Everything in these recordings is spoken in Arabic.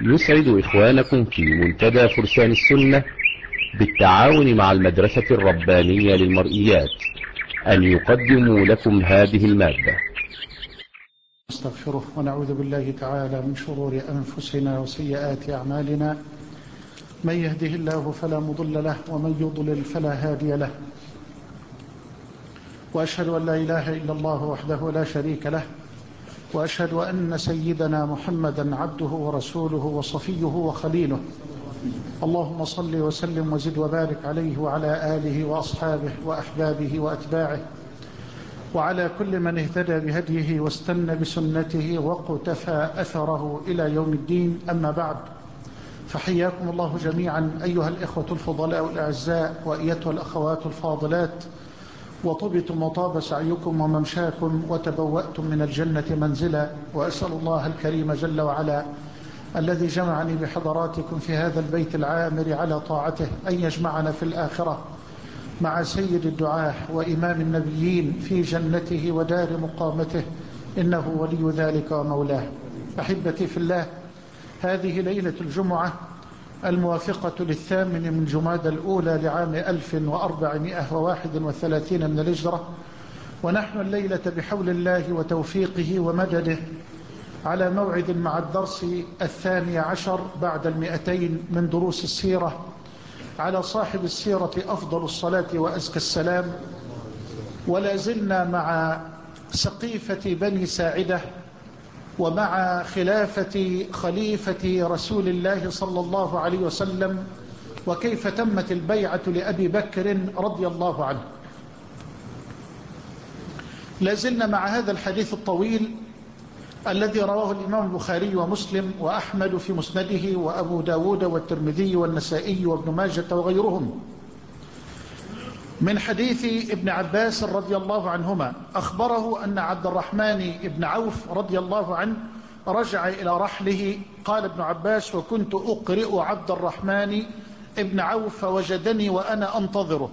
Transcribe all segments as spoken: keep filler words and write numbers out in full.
يسعد إخوانكم في منتدى فرسان السنة بالتعاون مع المدرسة الربانية للمرئيات أن يقدموا لكم هذه المادة. نستغفره ونعوذ بالله تعالى من شرور أنفسنا وسيئات أعمالنا، من يهده الله فلا مضل له ومن يضلل فلا هادي له، وأشهد أن لا إله إلا الله وحده لا شريك له، وأشهد أن سيدنا محمدا عبده ورسوله وصفيه وخليله. اللهم صل وسلم وزد وبارك عليه وعلى آله وأصحابه وأحبابه وأتباعه وعلى كل من اهتدى بهديه واستنى بسنته وقتفى أثره إلى يوم الدين. أما بعد، فحياكم الله جميعا أيها الإخوة الفضلاء الأعزاء وأيتها الأخوات الفاضلات، وطبتم وطاب سعيكم وممشاكم وتبوأتم من الجنة منزلا، وأسأل الله الكريم جل وعلا الذي جمعني بحضراتكم في هذا البيت العامر على طاعته أن يجمعنا في الآخرة مع سيد الدعاة وإمام النبيين في جنته ودار مقامته، إنه ولي ذلك ومولاه. أحبتي في الله، هذه ليلة الجمعة الموافقة للثامن من جمادى الأولى لعام ألف وأربعمائة وواحد وثلاثين من الهجرة، ونحن الليلة بحول الله وتوفيقه ومدده على موعد مع الدرس الثاني عشر بعد المئتين من دروس السيرة على صاحب السيرة أفضل الصلاة وأزكى السلام. ولا زلنا مع سقيفة بني ساعدة ومع خلافة خليفة رسول الله صلى الله عليه وسلم، وكيف تمت البيعة لأبي بكر رضي الله عنه. لا زلنا مع هذا الحديث الطويل الذي رواه الإمام البخاري ومسلم وأحمد في مسنده وأبو داود والترمذي والنسائي وابن ماجة وغيرهم، من حديث ابن عباس رضي الله عنهما. أخبره أن عبد الرحمن بن عوف رضي الله عنه رجع إلى رحله. قال ابن عباس: وكنت أقرئ عبد الرحمن بن عوف فوجدني وأنا أنتظره،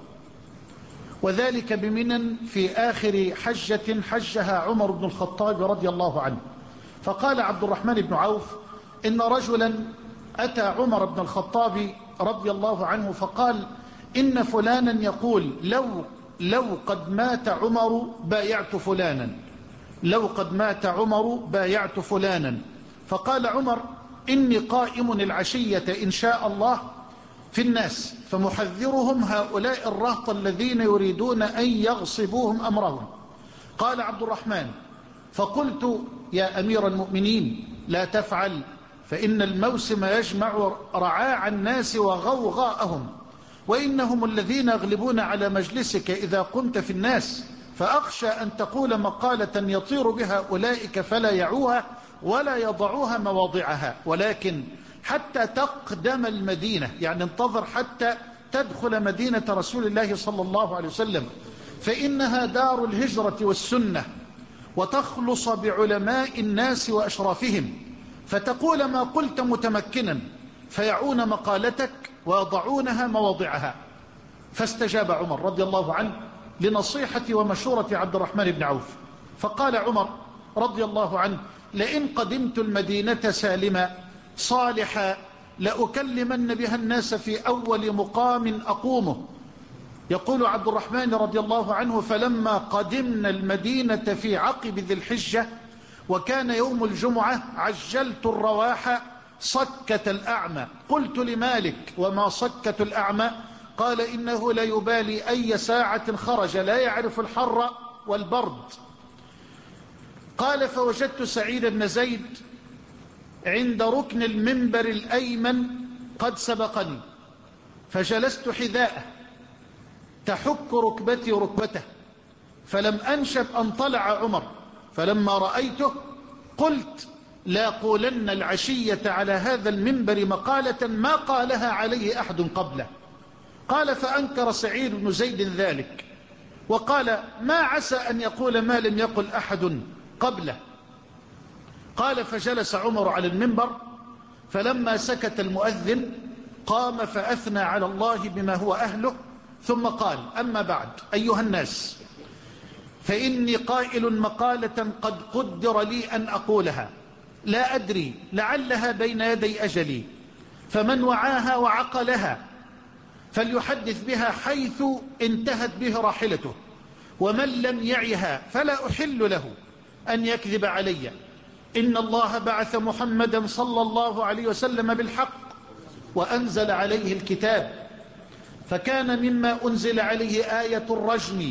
وذلك بمنن في آخر حجة حجها عمر بن الخطاب رضي الله عنه. فقال عبد الرحمن بن عوف: إن رجلا أتى عمر بن الخطاب رضي الله عنه فقال: إن فلانا يقول لو, لو قد مات عمر بايعت فلانا، لو قد مات عمر بايعت فلانا. فقال عمر: إني قائم العشية إن شاء الله في الناس فمحذرهم هؤلاء الرهط الذين يريدون أن يغصبوهم أمرهم. قال عبد الرحمن: فقلت: يا أمير المؤمنين لا تفعل، فإن الموسم يجمع رعاع الناس وغوغاءهم، وإنهم الذين يغلبون على مجلسك إذا قمت في الناس، فأخشى أن تقول مقالة يطير بها أولئك فلا يعوها ولا يضعوها مواضعها، ولكن حتى تقدم المدينة، يعني انتظر حتى تدخل مدينة رسول الله صلى الله عليه وسلم، فإنها دار الهجرة والسنة، وتخلص بعلماء الناس وأشرافهم، فتقول ما قلت متمكنا فيعون مقالتك ويضعونها مواضعها. فاستجاب عمر رضي الله عنه لنصيحة ومشورة عبد الرحمن بن عوف، فقال عمر رضي الله عنه: لئن قدمت المدينة سالما صالحا لأكلمن بها الناس في أول مقام أقومه. يقول عبد الرحمن رضي الله عنه: فلما قدمنا المدينة في عقب ذي الحجة وكان يوم الجمعة عجلت الرواح صكة الأعمى. قلت لمالك: وما صكة الأعمى؟ قال: إنه لا يبالي أي ساعة خرج، لا يعرف الحر والبرد. قال: فوجدت سعيد بن زيد عند ركن المنبر الأيمن قد سبقني، فجلست حذاءه تحك ركبتي ركبته، فلم أنشب أن طلع عمر، فلما رأيته قلت: لا قولن العشية على هذا المنبر مقالة ما قالها عليه أحد قبله. قال: فأنكر سعيد بن زيد ذلك وقال: ما عسى أن يقول ما لم يقل أحد قبله. قال: فجلس عمر على المنبر، فلما سكت المؤذن قام فأثنى على الله بما هو أهله، ثم قال: أما بعد أيها الناس، فإني قائل مقالة قد قدر لي أن أقولها، لا أدري لعلها بين يدي أجلي، فمن وعاها وعقلها فليحدث بها حيث انتهت به راحلته، ومن لم يعها فلا أحل له أن يكذب علي. إن الله بعث محمدا صلى الله عليه وسلم بالحق وأنزل عليه الكتاب، فكان مما أنزل عليه آية الرجم،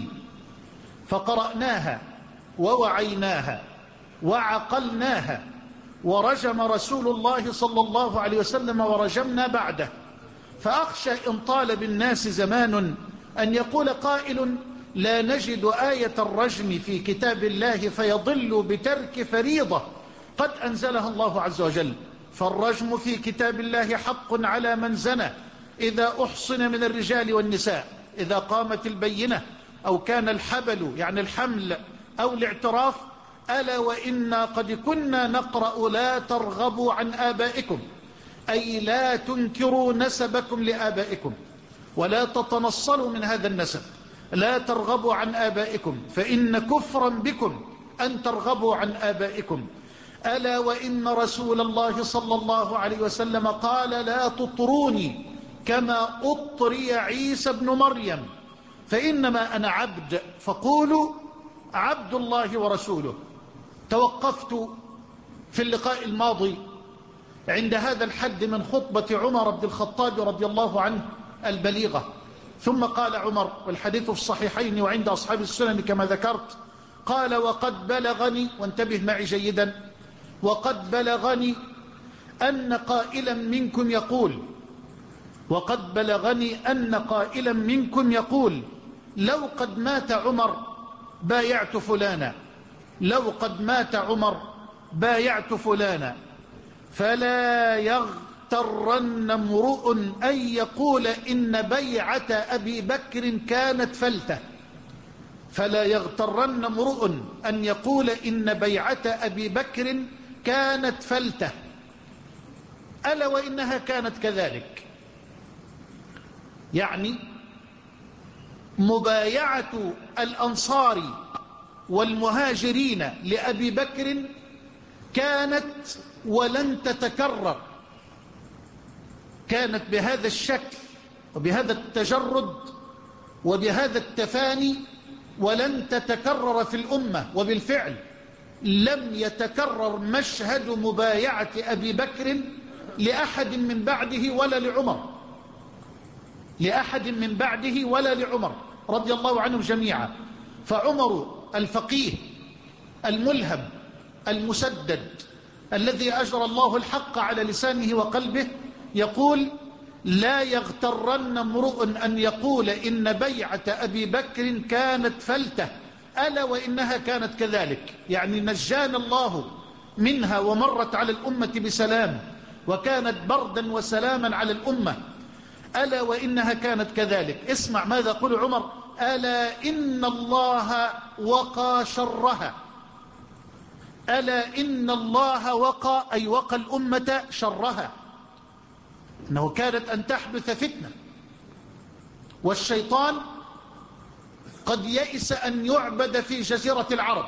فقرأناها ووعيناها وعقلناها، ورجم رسول الله صلى الله عليه وسلم ورجمنا بعده. فأخشى إن طال بالناس زمان أن يقول قائل لا نجد آية الرجم في كتاب الله فيضل بترك فريضة قد أنزلها الله عز وجل. فالرجم في كتاب الله حق على من زنى إذا أحصن من الرجال والنساء، إذا قامت البينة أو كان الحبل يعني الحمل أو الاعتراف. ألا وإنا قد كنا نقرأ لا ترغبوا عن آبائكم، أي لا تنكروا نسبكم لآبائكم ولا تتنصلوا من هذا النسب، لا ترغبوا عن آبائكم فإن كفرا بكم أن ترغبوا عن آبائكم. ألا وإن رسول الله صلى الله عليه وسلم قال لا تطروني كما أطري عيسى بن مريم، فإنما أنا عبد فقولوا عبد الله ورسوله. توقفت في اللقاء الماضي عند هذا الحد من خطبة عمر بن الخطاب رضي الله عنه البليغة، ثم قال عمر، والحديث في الصحيحين وعند أصحاب السنن كما ذكرت، قال وقد بلغني، وانتبه معي جيدا، وقد بلغني أن قائلا منكم يقول وقد بلغني أن قائلا منكم يقول لو قد مات عمر بايعت فلانا، لو قد مات عمر بايعت فلانا، فلا يغترن امرؤ أن يقول إن بيعة أبي بكر كانت فلتة، فلا يغترن امرؤ أن يقول إن بيعة أبي بكر كانت فلتة، ألا وإنها كانت كذلك. يعني مبايعة الأنصار والمهاجرين لأبي بكر كانت ولن تتكرر، كانت بهذا الشكل وبهذا التجرد وبهذا التفاني، ولن تتكرر في الأمة. وبالفعل لم يتكرر مشهد مبايعة أبي بكر لأحد من بعده ولا لعمر، لأحد من بعده ولا لعمر رضي الله عنهم جميعا. فعمر الفقيه الملهم المسدد الذي أجرى الله الحق على لسانه وقلبه يقول لا يغترن امرؤ أن يقول إن بيعة أبي بكر كانت فلتة، ألا وإنها كانت كذلك. يعني نجانا الله منها ومرت على الأمة بسلام وكانت بردا وسلاما على الأمة، ألا وإنها كانت كذلك. اسمع ماذا يقول عمر: ألا إن الله وقى شرها، ألا إن الله وقى أي وقى الأمة شرها، إنه كانت أن تحدث فتنة، والشيطان قد يئس أن يعبد في جزيرة العرب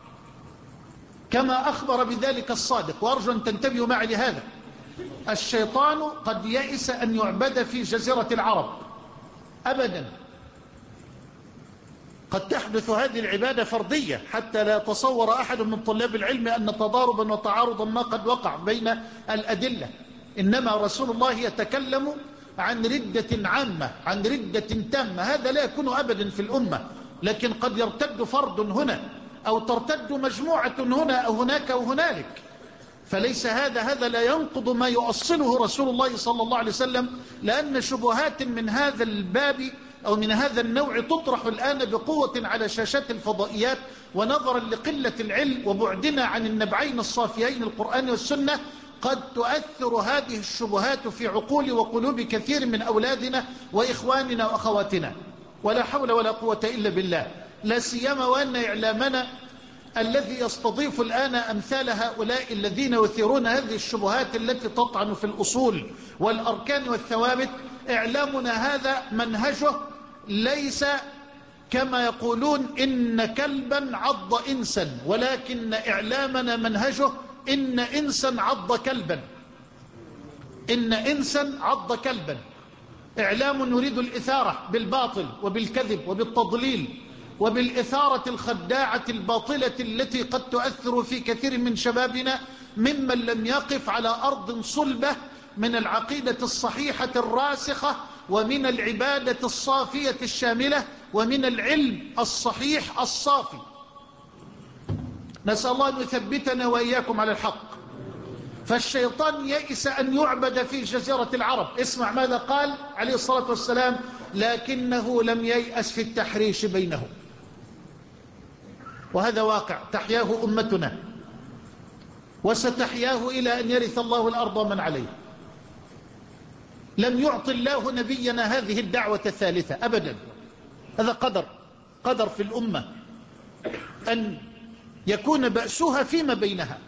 كما أخبر بذلك الصادق، وأرجو أن تنتبهوا معي لهذا. الشيطان قد يئس أن يعبد في جزيرة العرب أبدا، قد تحدث هذه العبادة فردية حتى لا يتصور أحد من طلاب العلم أن تضاربا وتعارضا ما قد وقع بين الأدلة، إنما رسول الله يتكلم عن ردة عامة، عن ردة تامة، هذا لا يكون أبدا في الأمة، لكن قد يرتد فرد هنا أو ترتد مجموعة هنا أو هناك أو هنالك، فليس هذا هذا لا ينقض ما يؤصله رسول الله صلى الله عليه وسلم، لأن شبهات من هذا الباب أو من هذا النوع تطرح الآن بقوة على شاشات الفضائيات، ونظرا لقلة العلم وبعدنا عن النبعين الصافيين القرآن والسنة قد تؤثر هذه الشبهات في عقول وقلوب كثير من أولادنا وإخواننا وأخواتنا، ولا حول ولا قوة إلا بالله. لا سيما وأن إعلامنا الذي يستضيف الآن أمثال هؤلاء الذين يثيرون هذه الشبهات التي تطعن في الأصول والأركان والثوابت، إعلامنا هذا منهجه ليس كما يقولون إن كلبا عض إنسا، ولكن إعلامنا منهجه إن إنسا عض كلبا، إن إنسا عض كلبا، إعلام يريد الإثارة بالباطل وبالكذب وبالتضليل وبالإثارة الخداعة الباطلة التي قد تؤثر في كثير من شبابنا ممن لم يقف على أرض صلبة من العقيدة الصحيحة الراسخة ومن العبادة الصافية الشاملة ومن العلم الصحيح الصافي. نسأل الله أن يثبتنا وإياكم على الحق. فالشيطان يئس أن يعبد في جزيرة العرب. اسمع ماذا قال عليه الصلاة والسلام: لكنه لم ييأس في التحريش بينهم. وهذا واقع تحياه أمتنا وستحياه إلى أن يرث الله الأرض ومن عليه. لم يعطي الله نبينا هذه الدعوة الثالثة أبدا. هذا قدر قدر في الأمة أن يكون بأسها فيما بينها.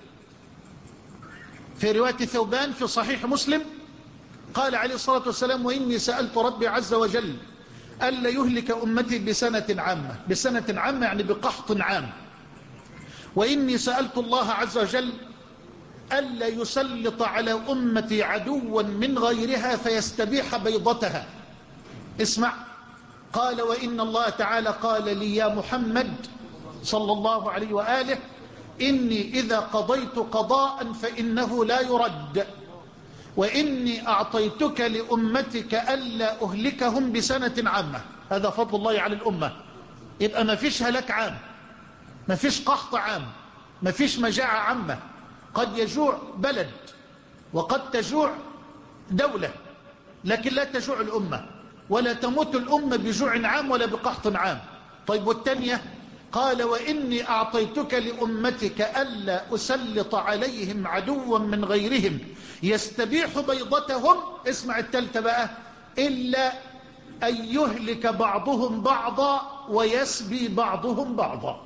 في رواية ثوبان في صحيح مسلم قال عليه الصلاة والسلام: وإني سألت ربي عز وجل ألا يهلك أمتي بسنة عامة. بسنة عامة يعني بقحط عام. وإني سألت الله عز وجل ألا يسلط على أمتي عدوا من غيرها فيستبيح بيضتها. اسمع، قال: وإن الله تعالى قال لي يا محمد صلى الله عليه وآله: إني إذا قضيت قضاء فإنه لا يرد، وإني أعطيتك لأمتك ألا أهلكهم بسنة عامة. هذا فضل الله على الأمة. يبقى ما فيش هلاك عام، ما فيش قحط عام، ما فيش مجاعة عامة. قد يجوع بلد وقد تجوع دولة، لكن لا تجوع الأمة ولا تموت الأمة بجوع عام ولا بقحط عام. طيب والتانية؟ قال: وإني أعطيتك لأمتك ألا أسلط عليهم عدوا من غيرهم يستبيح بيضتهم. اسمع التالتة بقى: إلا أن يهلك بعضهم بعضا ويسبي بعضهم بعضا.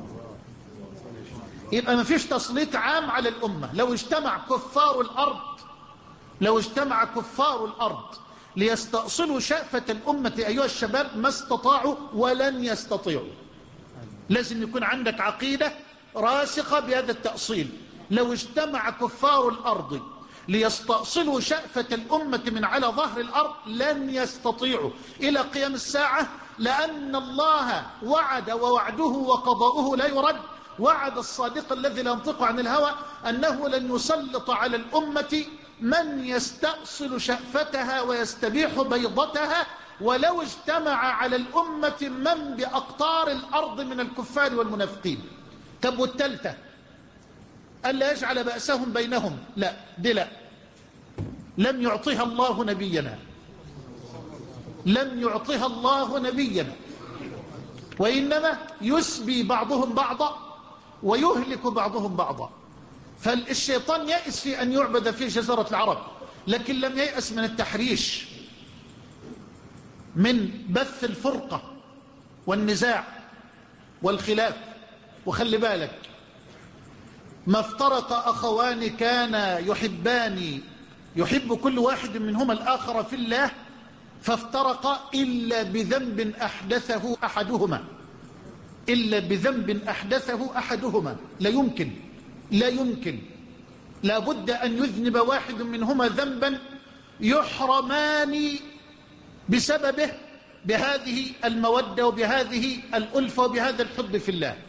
يبقى ما فيش تسليط عام على الأمة. لو اجتمع كفار الأرض لو اجتمع كفار الأرض ليستأصلوا شأفة الأمة أيها الشباب ما استطاعوا ولن يستطيعوا. لازم يكون عندك عقيدة راسخة بهذا التأصيل. لو اجتمع كفار الأرض ليستأصلوا شأفة الأمة من على ظهر الأرض لن يستطيعوا إلى قيام الساعة، لأن الله وعد ووعده وقضاؤه لا يرد. وعد الصادق الذي لا ينطق عن الهوى أنه لن يسلط على الأمة من يستأصل شأفتها ويستبيح بيضتها، ولو اجتمع على الأمة من بأقطار الأرض من الكفار والمنافقين. طب والتالتة؟ ألا يجعل بأسهم بينهم. لا، دي لا، لم يعطيها الله نبينا، لم يعطيها الله نبينا، وإنما يسبي بعضهم بعضا ويهلك بعضهم بعضا. فالشيطان يأس في أن يعبد في جزيرة العرب، لكن لم ييأس من التحريش، من بث الفرقة والنزاع والخلاف. وخلي بالك، ما افترق أخوان كان يحبان يحب كل واحد منهما الآخر في الله فافترقا إلا بذنب أحدثه أحدهما إلا بذنب أحدثه أحدهما. لا يمكن لا يمكن لا بد أن يذنب واحد منهما ذنبا يحرمان بسببه بهذه المودة وبهذه الألفة وبهذا الحب في الله.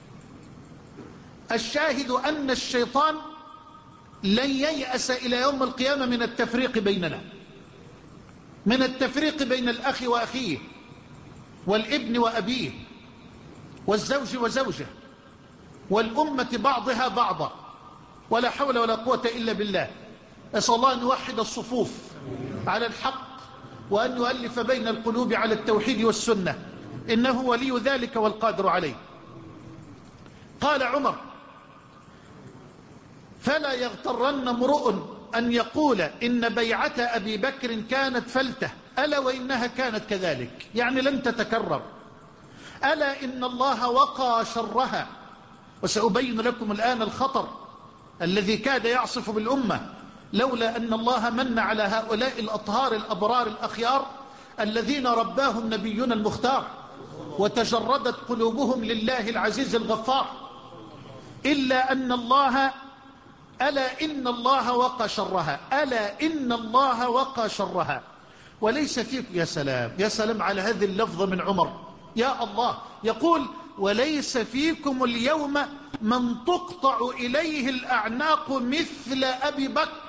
الشاهد أن الشيطان لن ييأس إلى يوم القيامة من التفريق بيننا، من التفريق بين الأخ وأخيه والابن وأبيه والزوج وزوجه والأمة بعضها بعضا، ولا حول ولا قوة إلا بالله. أسأل الله أن يوحد الصفوف على الحق وأن يؤلف بين القلوب على التوحيد والسنة، إنه ولي ذلك والقادر عليه. قال عمر: فلا يغترن امرؤ أن يقول إن بيعة أبي بكر كانت فلتة، ألا وإنها كانت كذلك، يعني لن تتكرر. ألا إن الله وقى شرها. وسأبين لكم الآن الخطر الذي كاد يعصف بالأمة لولا أن الله من على هؤلاء الأطهار الأبرار الأخيار الذين رباهم نبينا المختار وتجردت قلوبهم لله العزيز الغفار. إلا أن الله ألا إن الله وقى شرها، ألا إن الله وقى شرها. وليس فيك، يا سلام يا سلام على هذه اللفظة من عمر، يا الله، يقول وليس فيكم اليوم من تقطع إليه الأعناق مثل أبي بكر.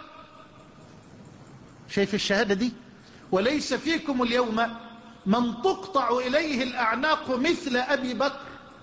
شايف الشهادة دي؟ وليس فيكم اليوم من تقطع إليه الأعناق مثل أبي بكر.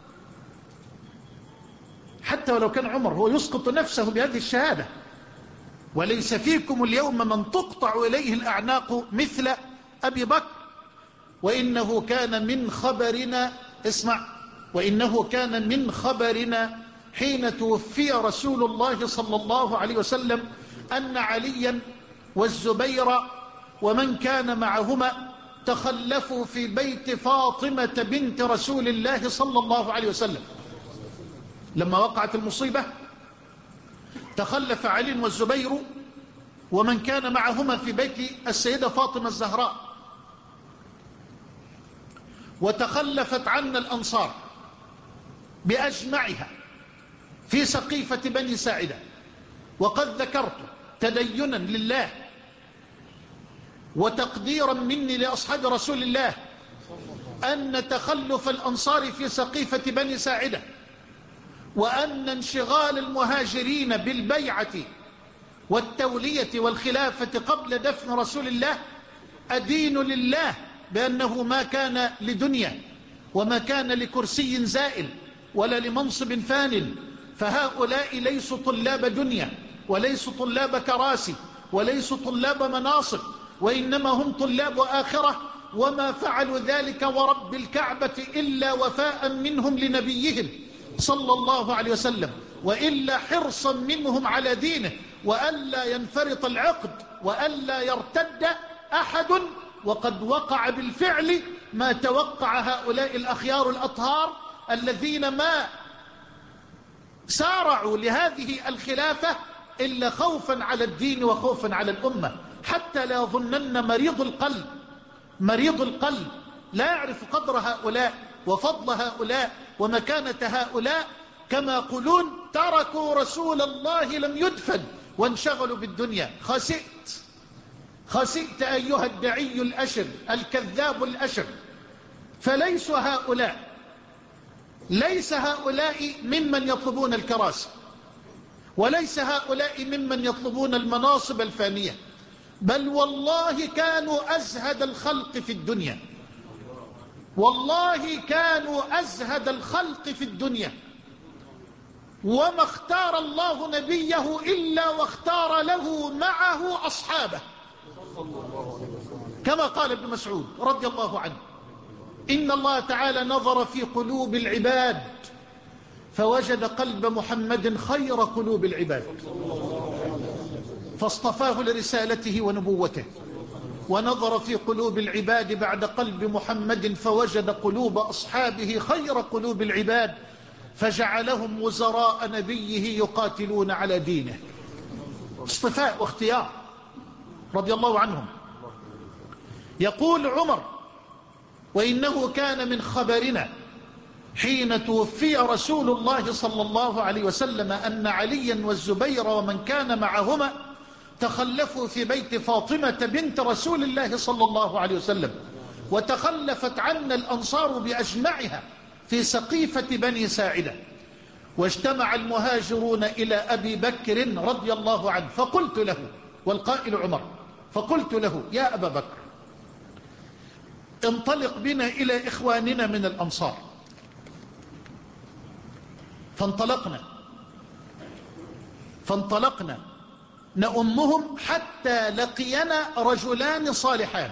حتى ولو كان عمر هو يسقط نفسه بهذه الشهادة. وليس فيكم اليوم من تقطع إليه الأعناق مثل أبي بكر. وإنه كان من خبرنا، اسمع، وإنه كان من خبرنا حين توفي رسول الله صلى الله عليه وسلم أن عليا والزبير ومن كان معهما تخلفوا في بيت فاطمة بنت رسول الله صلى الله عليه وسلم. لما وقعت المصيبة تخلف علي والزبير ومن كان معهما في بيت السيدة فاطمة الزهراء، وتخلفت عنا الأنصار بأجمعها في سقيفة بني ساعدة. وقد ذكرت تدينا لله وتقديرا مني لأصحاب رسول الله أن تخلف الأنصار في سقيفة بني ساعدة وأن انشغال المهاجرين بالبيعة والتولية والخلافة قبل دفن رسول الله أدين لله بأنه ما كان لدنيا وما كان لكرسي زائل ولا لمنصب فان. فهؤلاء ليسوا طلاب دنيا وليسوا طلاب كراسي وليسوا طلاب مناصب، وإنما هم طلاب آخرة. وما فعلوا ذلك ورب الكعبة إلا وفاء منهم لنبيهم صلى الله عليه وسلم، وإلا حرصا منهم على دينه، وألا ينفرط العقد وألا يرتد أحد. وقد وقع بالفعل ما توقع هؤلاء الأخيار الأطهار الذين ما سارعوا لهذه الخلافة إلا خوفا على الدين وخوفا على الأمة. حتى لا يظنن مريض القلب مريض القلب لا يعرف قدر هؤلاء وفضل هؤلاء ومكانة هؤلاء كما يقولون تركوا رسول الله لم يدفن وانشغلوا بالدنيا. خسئت خسئت أيها الدعي الأشر الكذاب الأشر. فليسوا هؤلاء ليس هؤلاء ممن يطلبون الكراسي، وليس هؤلاء ممن يطلبون المناصب الفانية، بل والله كانوا أزهد الخلق في الدنيا، والله كانوا أزهد الخلق في الدنيا. وما اختار الله نبيه إلا واختار له معه أصحابه، كما قال ابن مسعود رضي الله عنه: إن الله تعالى نظر في قلوب العباد فوجد قلب محمد خير قلوب العباد فاصطفاه لرسالته ونبوته، ونظر في قلوب العباد بعد قلب محمد فوجد قلوب أصحابه خير قلوب العباد فجعلهم وزراء نبيه يقاتلون على دينه. اصطفاء واختيار رضي الله عنهم. يقول عمر: وإنه كان من خبرنا حين توفي رسول الله صلى الله عليه وسلم أن عليا والزبير ومن كان معهما تخلفوا في بيت فاطمة بنت رسول الله صلى الله عليه وسلم، وتخلفت عنا الأنصار بأجمعها في سقيفة بني ساعدة، واجتمع المهاجرون إلى أبي بكر رضي الله عنه فقلت له، والقائل عمر، فقلت له: يا أبا بكر، انطلق بنا إلى إخواننا من الأنصار. فانطلقنا فانطلقنا نأمهم حتى لقينا رجلان صالحان.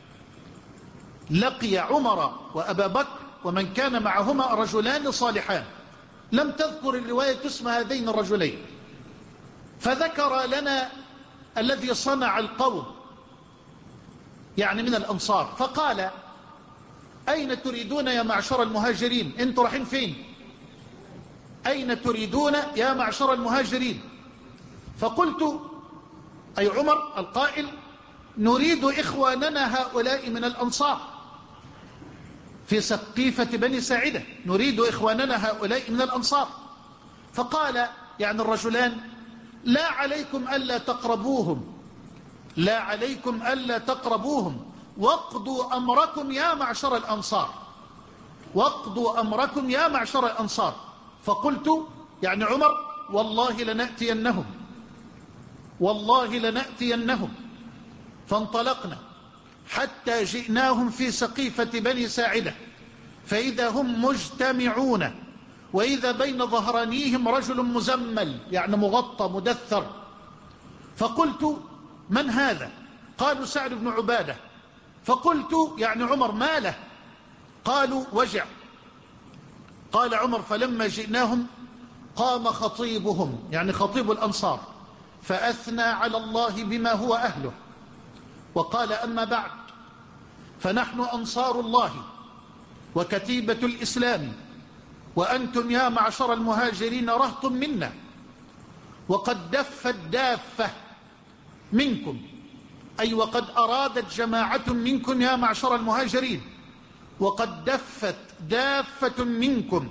لقي عمر وأبا بكر ومن كان معهما رجلان صالحان، لم تذكر الرواية اسم هذين الرجلين، فذكر لنا الذي صنع القوم يعني من الأنصار، فقال: أين تريدون يا معشر المهاجرين؟ أنتوا رايحين فين؟ أين تريدون يا معشر المهاجرين؟ فقلت، أي عمر القائل: نريد إخواننا هؤلاء من الأنصار في سقيفة بني ساعدة، نريد إخواننا هؤلاء من الأنصار. فقال يعني الرجلان: لا عليكم ألا تقربوهم، لا عليكم ألا تقربوهم، واقضوا أمركم يا معشر الأنصار، واقضوا أمركم يا معشر الأنصار. فقلت يعني عمر والله لنأتينهم، والله لنأتينهم. فانطلقنا حتى جئناهم في سقيفة بني ساعدة، فإذا هم مجتمعون، وإذا بين ظهرانيهم رجل مزمل يعني مغطى مدثر. فقلت من هذا؟ قالوا سعد بن عبادة. فقلت يعني عمر ما له؟ قالوا وجع. قال عمر فلما جئناهم قام خطيبهم يعني خطيب الأنصار فأثنى على الله بما هو أهله، وقال أما بعد، فنحن أنصار الله وكتيبة الإسلام، وأنتم يا معشر المهاجرين رهط منا، وقد دفت دافة منكم، أي وقد أرادت جماعة منكم يا معشر المهاجرين، وقد دفت دافة منكم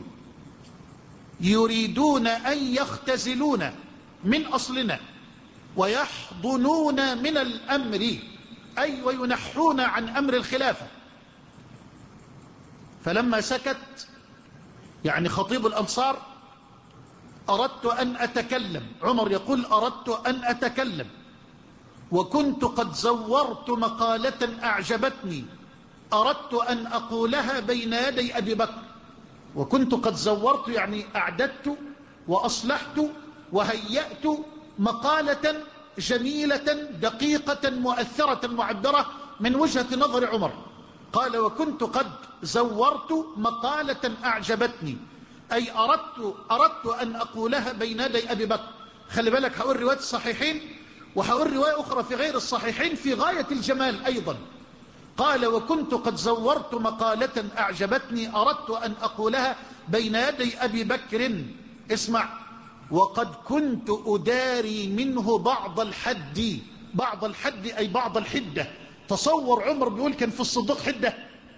يريدون أن يختزلون من أصلنا ويحضنون من الأمر، أي وينحون عن أمر الخلافة. فلما سكت يعني خطيب الأنصار أردت أن أتكلم. عمر يقول أردت أن أتكلم، وكنت قد زورت مقالة أعجبتني أردت أن أقولها بين يدي أبي بكر. وكنت قد زورت يعني أعددت وأصلحت وهيأت مقالة جميلة دقيقة مؤثرة معبرة من وجهة نظر عمر. قال وكنت قد زورت مقالة أعجبتني، أي أردت, أردت أن أقولها بين يدي أبي بكر. خلي بالك هقول رواية الصحيحين وهقول رواية أخرى في غير الصحيحين في غاية الجمال أيضا. قال وكنت قد زورت مقالة أعجبتني أردت أن أقولها بين يدي أبي بكر، اسمع، وقد كنت أداري منه بعض الحد. بعض الحد أي بعض الحدة. تصور عمر بيقول كان في الصديق حدة.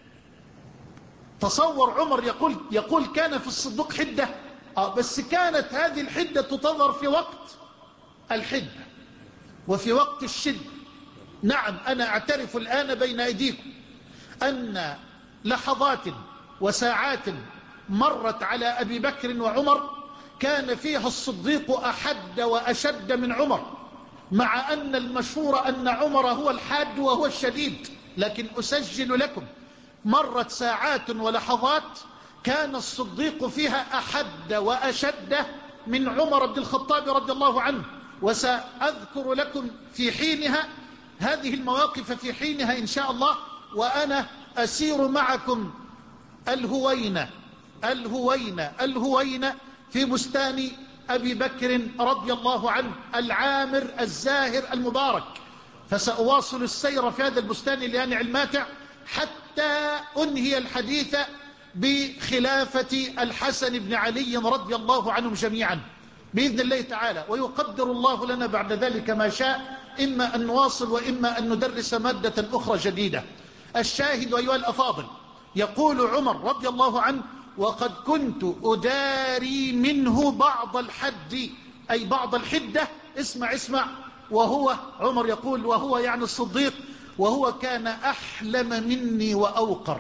تصور عمر يقول, يقول كان في الصديق حدة. آه بس كانت هذه الحدة تظهر في وقت الحدة وفي وقت الشدة. نعم أنا أعترف الآن بين أيديكم أن لحظات وساعات مرت على أبي بكر وعمر كان فيها الصديق أحد وأشد من عمر، مع أن المشهور أن عمر هو الحاد وهو الشديد، لكن أسجل لكم مرت ساعات ولحظات كان الصديق فيها أحد وأشد من عمر بن الخطاب رضي الله عنه. وسأذكر لكم في حينها هذه المواقف في حينها إن شاء الله، وأنا أسير معكم الهوينة الهوينة الهوينة في بستان أبي بكر رضي الله عنه العامر الزاهر المبارك. فسأواصل السير في هذا البستان اليانع الماتع حتى أنهي الحديث بخلافة الحسن بن علي رضي الله عنهم جميعا بإذن الله تعالى، ويقدر الله لنا بعد ذلك ما شاء، إما أن نواصل وإما أن ندرس مادة أخرى جديدة. الشاهد أيها الأفاضل، يقول عمر رضي الله عنه وقد كنت أداري منه بعض الحد أي بعض الحدة. اسمع اسمع، وهو عمر يقول وهو يعني الصديق، وهو كان أحلم مني وأوقر.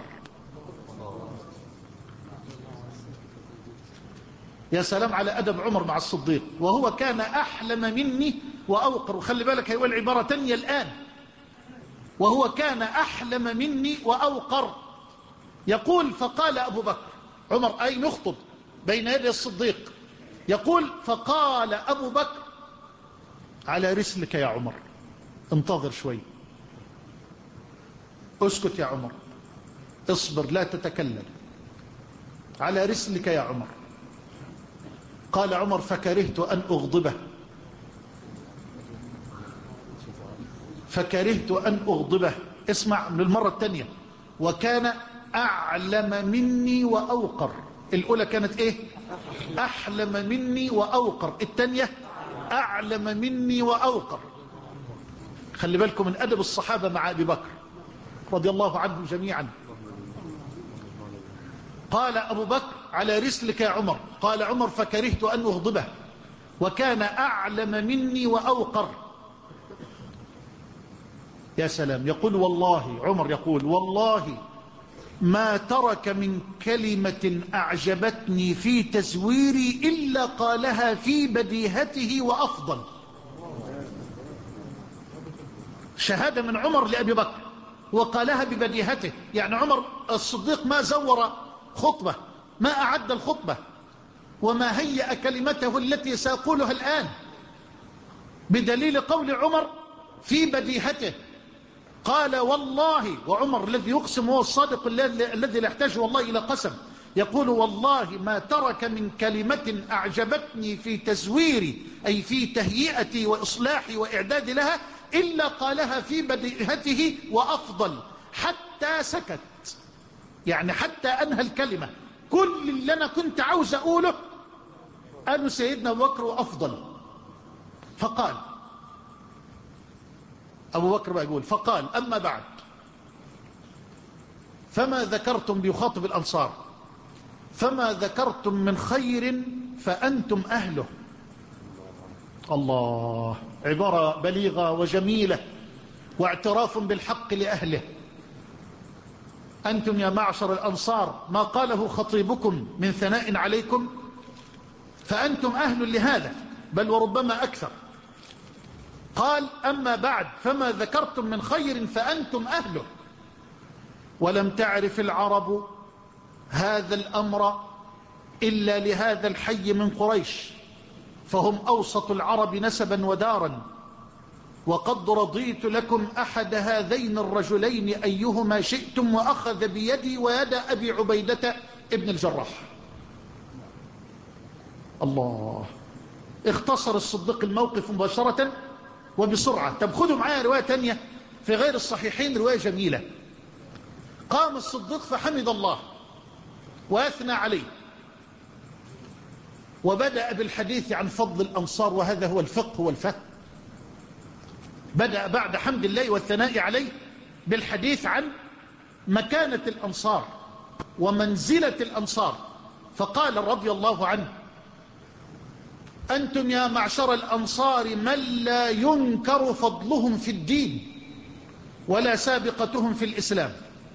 يا سلام على أدب عمر مع الصديق، وهو كان أحلم مني وأوقر. وخلي بالك هيقول عبارة تانية الآن، وهو كان أحلم مني وأوقر. يقول فقال أبو بكر، عمر أي نخطب بين يدي الصديق، يقول فقال أبو بكر على رسلك يا عمر، انتظر شوي، اسكت يا عمر، اصبر لا تتكلم، على رسلك يا عمر. قال عمر فكرهت أن أغضبه فكرهت أن أغضبه اسمع من المرة الثانية، وكان أعلم مني وأوقر. الأولى كانت إيه؟ أحلم مني وأوقر، الثانية أعلم مني وأوقر. خلي بالكم من أدب الصحابة مع أبي بكر رضي الله عنهم جميعا. قال أبو بكر على رسلك يا عمر. قال عمر فكرهت أن أغضبه وكان أعلم مني وأوقر. يا سلام. يقول والله، عمر يقول والله ما ترك من كلمة أعجبتني في تزويري إلا قالها في بديهته وأفضل. شهادة من عمر لأبي بكر، وقالها ببديهته. يعني عمر الصديق ما زور خطبة، ما أعد الخطبة، وما هيأ كلمته التي سأقولها الآن، بدليل قول عمر في بديهته. قال والله، وعمر الذي يقسم هو الصادق الذي لا يحتاج والله إلى قسم، يقول والله ما ترك من كلمة أعجبتني في تزويري، أي في تهيئتي وإصلاحي وإعدادي لها، إلا قالها في بديهته وأفضل، حتى سكت. يعني حتى أنهى الكلمة، كل اللي أنا كنت عاوز أقوله قالوا سيدنا أبو بكر وأفضل. فقال أبو بكر بقى يقول فقال أما بعد فما ذكرتم، بيخاطب الأنصار، فما ذكرتم من خير فأنتم أهله. الله، عبارة بليغة وجميلة، واعتراف بالحق لأهله. أنتم يا معشر الأنصار ما قاله خطيبكم من ثناء عليكم، فأنتم أهل لهذا، بل وربما أكثر. قال أما بعد فما ذكرتم من خير فأنتم أهله. ولم تعرف العرب هذا الأمر إلا لهذا الحي من قريش، فهم أوسط العرب نسبا ودارا، وقد رضيت لكم أحد هذين الرجلين أيهما شئتم، وأخذ بيدي ويد أبي عبيدة ابن الجراح. الله، اختصر الصديق الموقف مباشرة وبسرعة. طب خذوا معايا رواية تانية في غير الصحيحين، رواية جميلة. قام الصديق فحمد الله وأثنى عليه، وبدأ بالحديث عن فضل الأنصار، وهذا هو الفقه والفهم. بدأ بعد حمد الله والثناء عليه بالحديث عن مكانة الأنصار ومنزلة الأنصار. فقال رضي الله عنه أنتم يا معشر الأنصار من لا ينكر فضلهم في الدين ولا سابقتهم في الإسلام.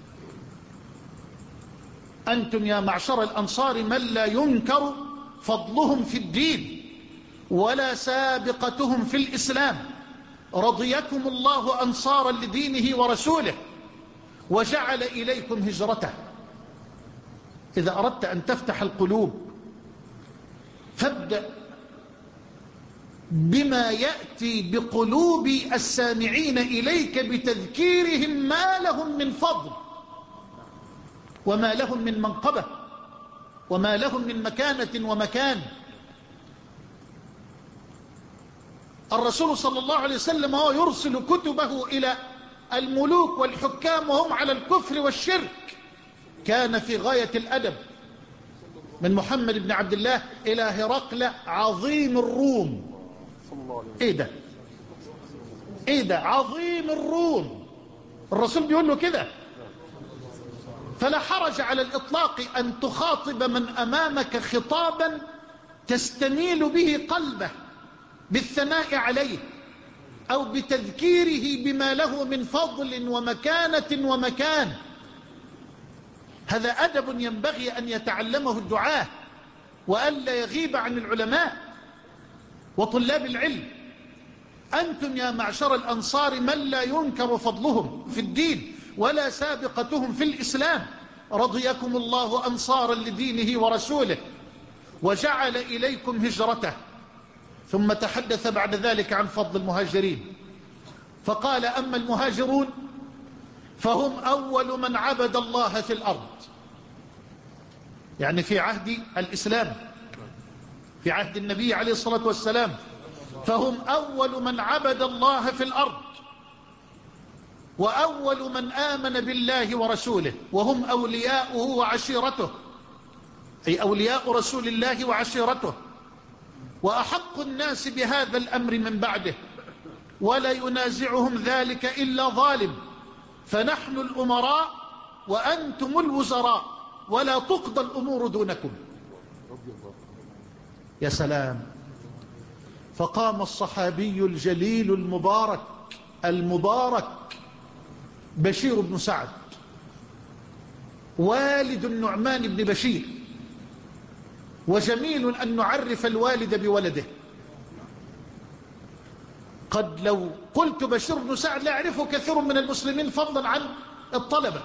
أنتم يا معشر الأنصار من لا ينكر فضلهم في الدين ولا سابقتهم في الإسلام، رضيكم الله أنصارا لدينه ورسوله وجعل إليكم هجرته. إذا أردت أن تفتح القلوب فابدأ بما يأتي بقلوب السامعين إليك بتذكيرهم ما لهم من فضل، وما لهم من منقبة، وما لهم من مكانة ومكان. الرسول صلى الله عليه وسلم هو يرسل كتبه إلى الملوك والحكام وهم على الكفر والشرك، كان في غاية الأدب. من محمد بن عبد الله إلى هرقل عظيم الروم. ايه ده ايه ده عظيم الروم، الرسول بيقول له كده. فلا حرج على الإطلاق أن تخاطب من أمامك خطابا تستميل به قلبه بالثناء عليه أو بتذكيره بما له من فضل ومكانة ومكان. هذا أدب ينبغي أن يتعلمه الدعاة، وألا يغيب عن العلماء وطلاب العلم. أنتم يا معشر الأنصار من لا ينكر فضلهم في الدين ولا سابقتهم في الإسلام، رضيكم الله أنصارا لدينه ورسوله وجعل إليكم هجرته. ثم تحدث بعد ذلك عن فضل المهاجرين، فقال أما المهاجرون فهم أول من عبد الله في الأرض، يعني في عهد الإسلام، في عهد النبي عليه الصلاة والسلام، فهم أول من عبد الله في الأرض وأول من آمن بالله ورسوله، وهم أولياؤه وعشيرته، أي أولياء رسول الله وعشيرته، وأحق الناس بهذا الأمر من بعده، ولا ينازعهم ذلك إلا ظالم، فنحن الأمراء وأنتم الوزراء، ولا تقضى الأمور دونكم. يا سلام، فقام الصحابي الجليل المبارك المبارك بشير بن سعد والد النعمان بن بشير، وجميل أن نعرف الوالد بولده. قد لو قلت بشير بن سعد لا يعرفه كثير من المسلمين فضلا عن الطلبة،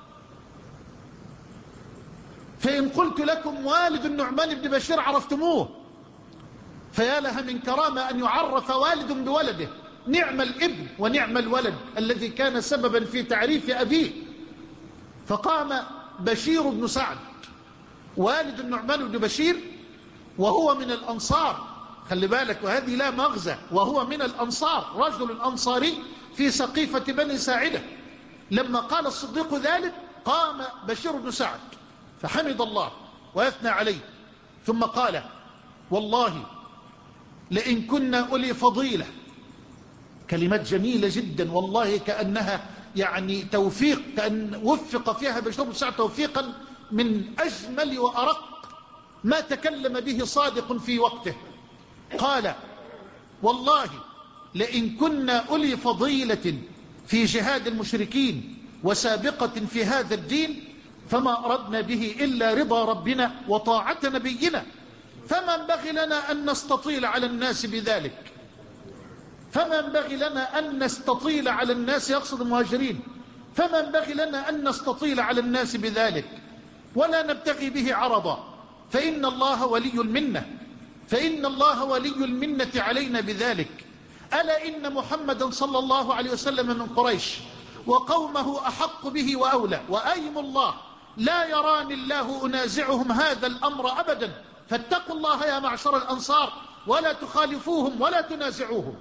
فإن قلت لكم والد النعمان بن بشير عرفتموه، فيا لها من كرامة أن يعرف والد بولده. نعم الابن ونعم الولد الذي كان سببا في تعريف أبيه. فقام بشير بن سعد والد النعمان بن بشير وهو من الأنصار، خلي بالك، وهذه لا مغزى، وهو من الأنصار، رجل أنصاري في سقيفة بني ساعدة. لما قال الصديق ذلك قام بشير بن سعد فحمد الله ويثنى عليه، ثم قال: والله لئن كنا أولي فضيلة. كلمات جميلة جدا، والله كأنها يعني توفيق، كأن وفق فيها بشير بن سعد توفيقا من أجمل وأرق ما تكلم به صادق في وقته. قال: والله لئن كنا أولي فضيلة في جهاد المشركين وسابقة في هذا الدين فما أردنا به إلا رضا ربنا وطاعة نبينا، فما ينبغي لنا أن نستطيل على الناس بذلك، فما ينبغي لنا أن نستطيل على الناس، يقصد المهاجرين، فما ينبغي لنا أن نستطيل على الناس بذلك ولا نبتغي به عرضا، فإن الله ولي المنة، فإن الله ولي المنة علينا بذلك. ألا إن محمدا صلى الله عليه وسلم من قريش وقومه أحق به وأولى، وأيم الله لا يراني الله أنازعهم هذا الأمر أبدا، فاتقوا الله يا معشر الأنصار ولا تخالفوهم ولا تنازعوهم.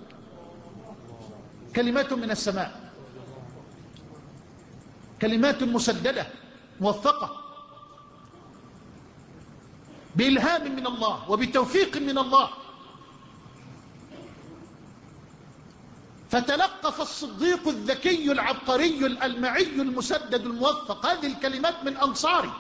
كلمات من السماء، كلمات مسددة موفقة بإلهام من الله وبتوفيق من الله. فتلقف الصديق الذكي العبقري الألمعي المسدد الموفق هذه الكلمات من أنصاري،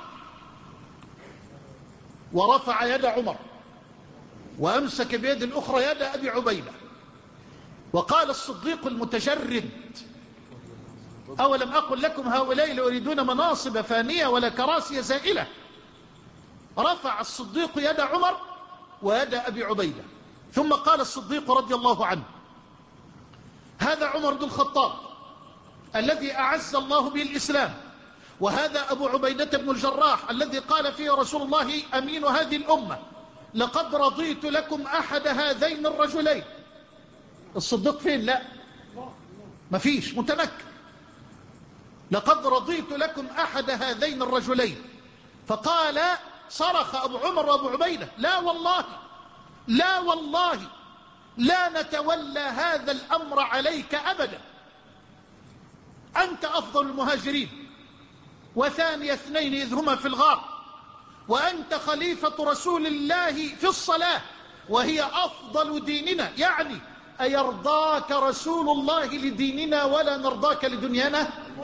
ورفع يد عمر وأمسك بيد الأخرى يد أبي عبيدة، وقال الصديق المتجرد: أولم أقل لكم هؤلاء لا يريدون مناصب فانية ولا كراسي زائلة. رفع الصديق يد عمر ويد أبي عبيدة، ثم قال الصديق رضي الله عنه: هذا عمر بن الخطاب الذي أعز الله به الإسلام، وهذا أبو عبيدة بن الجراح الذي قال فيه رسول الله أمين هذه الأمة، لقد رضيت لكم أحد هذين الرجلين. الصديق فين؟ لا ما فيش، متمكن. لقد رضيت لكم أحد هذين الرجلين. فقال صرخ أبو عمر وأبو عبيدة: لا والله، لا والله لا نتولى هذا الأمر عليك أبدا، أنت أفضل المهاجرين وثاني اثنين إذ هما في الغار، وأنت خليفة رسول الله في الصلاة وهي أفضل ديننا، يعني أيرضاك رسول الله لديننا ولا نرضاك لدنيانا؟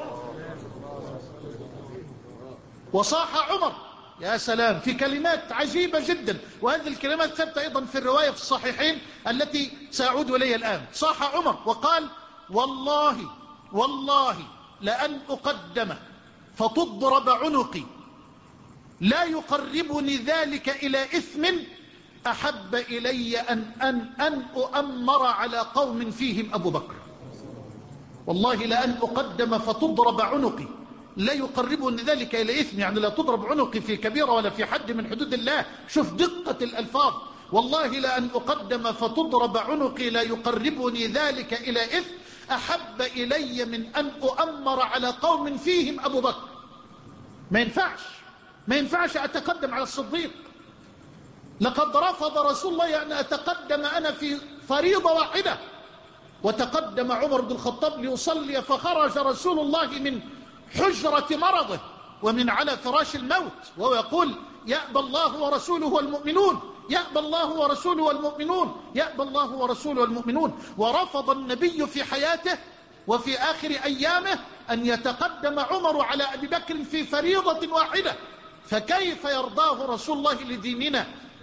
وصاح عمر يا سلام في كلمات عجيبة جدا، وهذه الكلمات ثبت أيضا في الرواية في الصحيحين التي سأعود إليها الآن. صاح عمر وقال: والله والله لأن أقدم فتضرب عنقي لا يقربني ذلك إلى إثم أحب إلي أن, أن, أن أؤمر على قوم فيهم أبو بكر. والله لأن أقدم فتضرب عنقي لا يقربني ذلك إلى إثم، يعني لا تضرب عنقي في كبيرة ولا في حد من حدود الله. شوف دقة الألفاظ، والله لأن أقدم فتضرب عنقي لا يقربني ذلك إلى إثم أحب إلي من أن أؤمر على قوم فيهم أبو بكر. ما ينفعش ما ينفعش أتقدم على الصديق. لقد رفض رسول الله أن أتقدم أنا في فريضة واحدة، وتقدم عمر بن الخطاب ليصلي، فخرج رسول الله من حجرة مرضه ومن على فراش الموت وهو يقول: يأبى الله ورسوله والمؤمنون، يأبى الله ورسوله والمؤمنون، يأبى الله ورسوله والمؤمنون. ورفض النبي في حياته وفي آخر أيامه أن يتقدم عمر على أبي بكر في فريضة واحدة، فكيف يرضاه رسول الله لديننا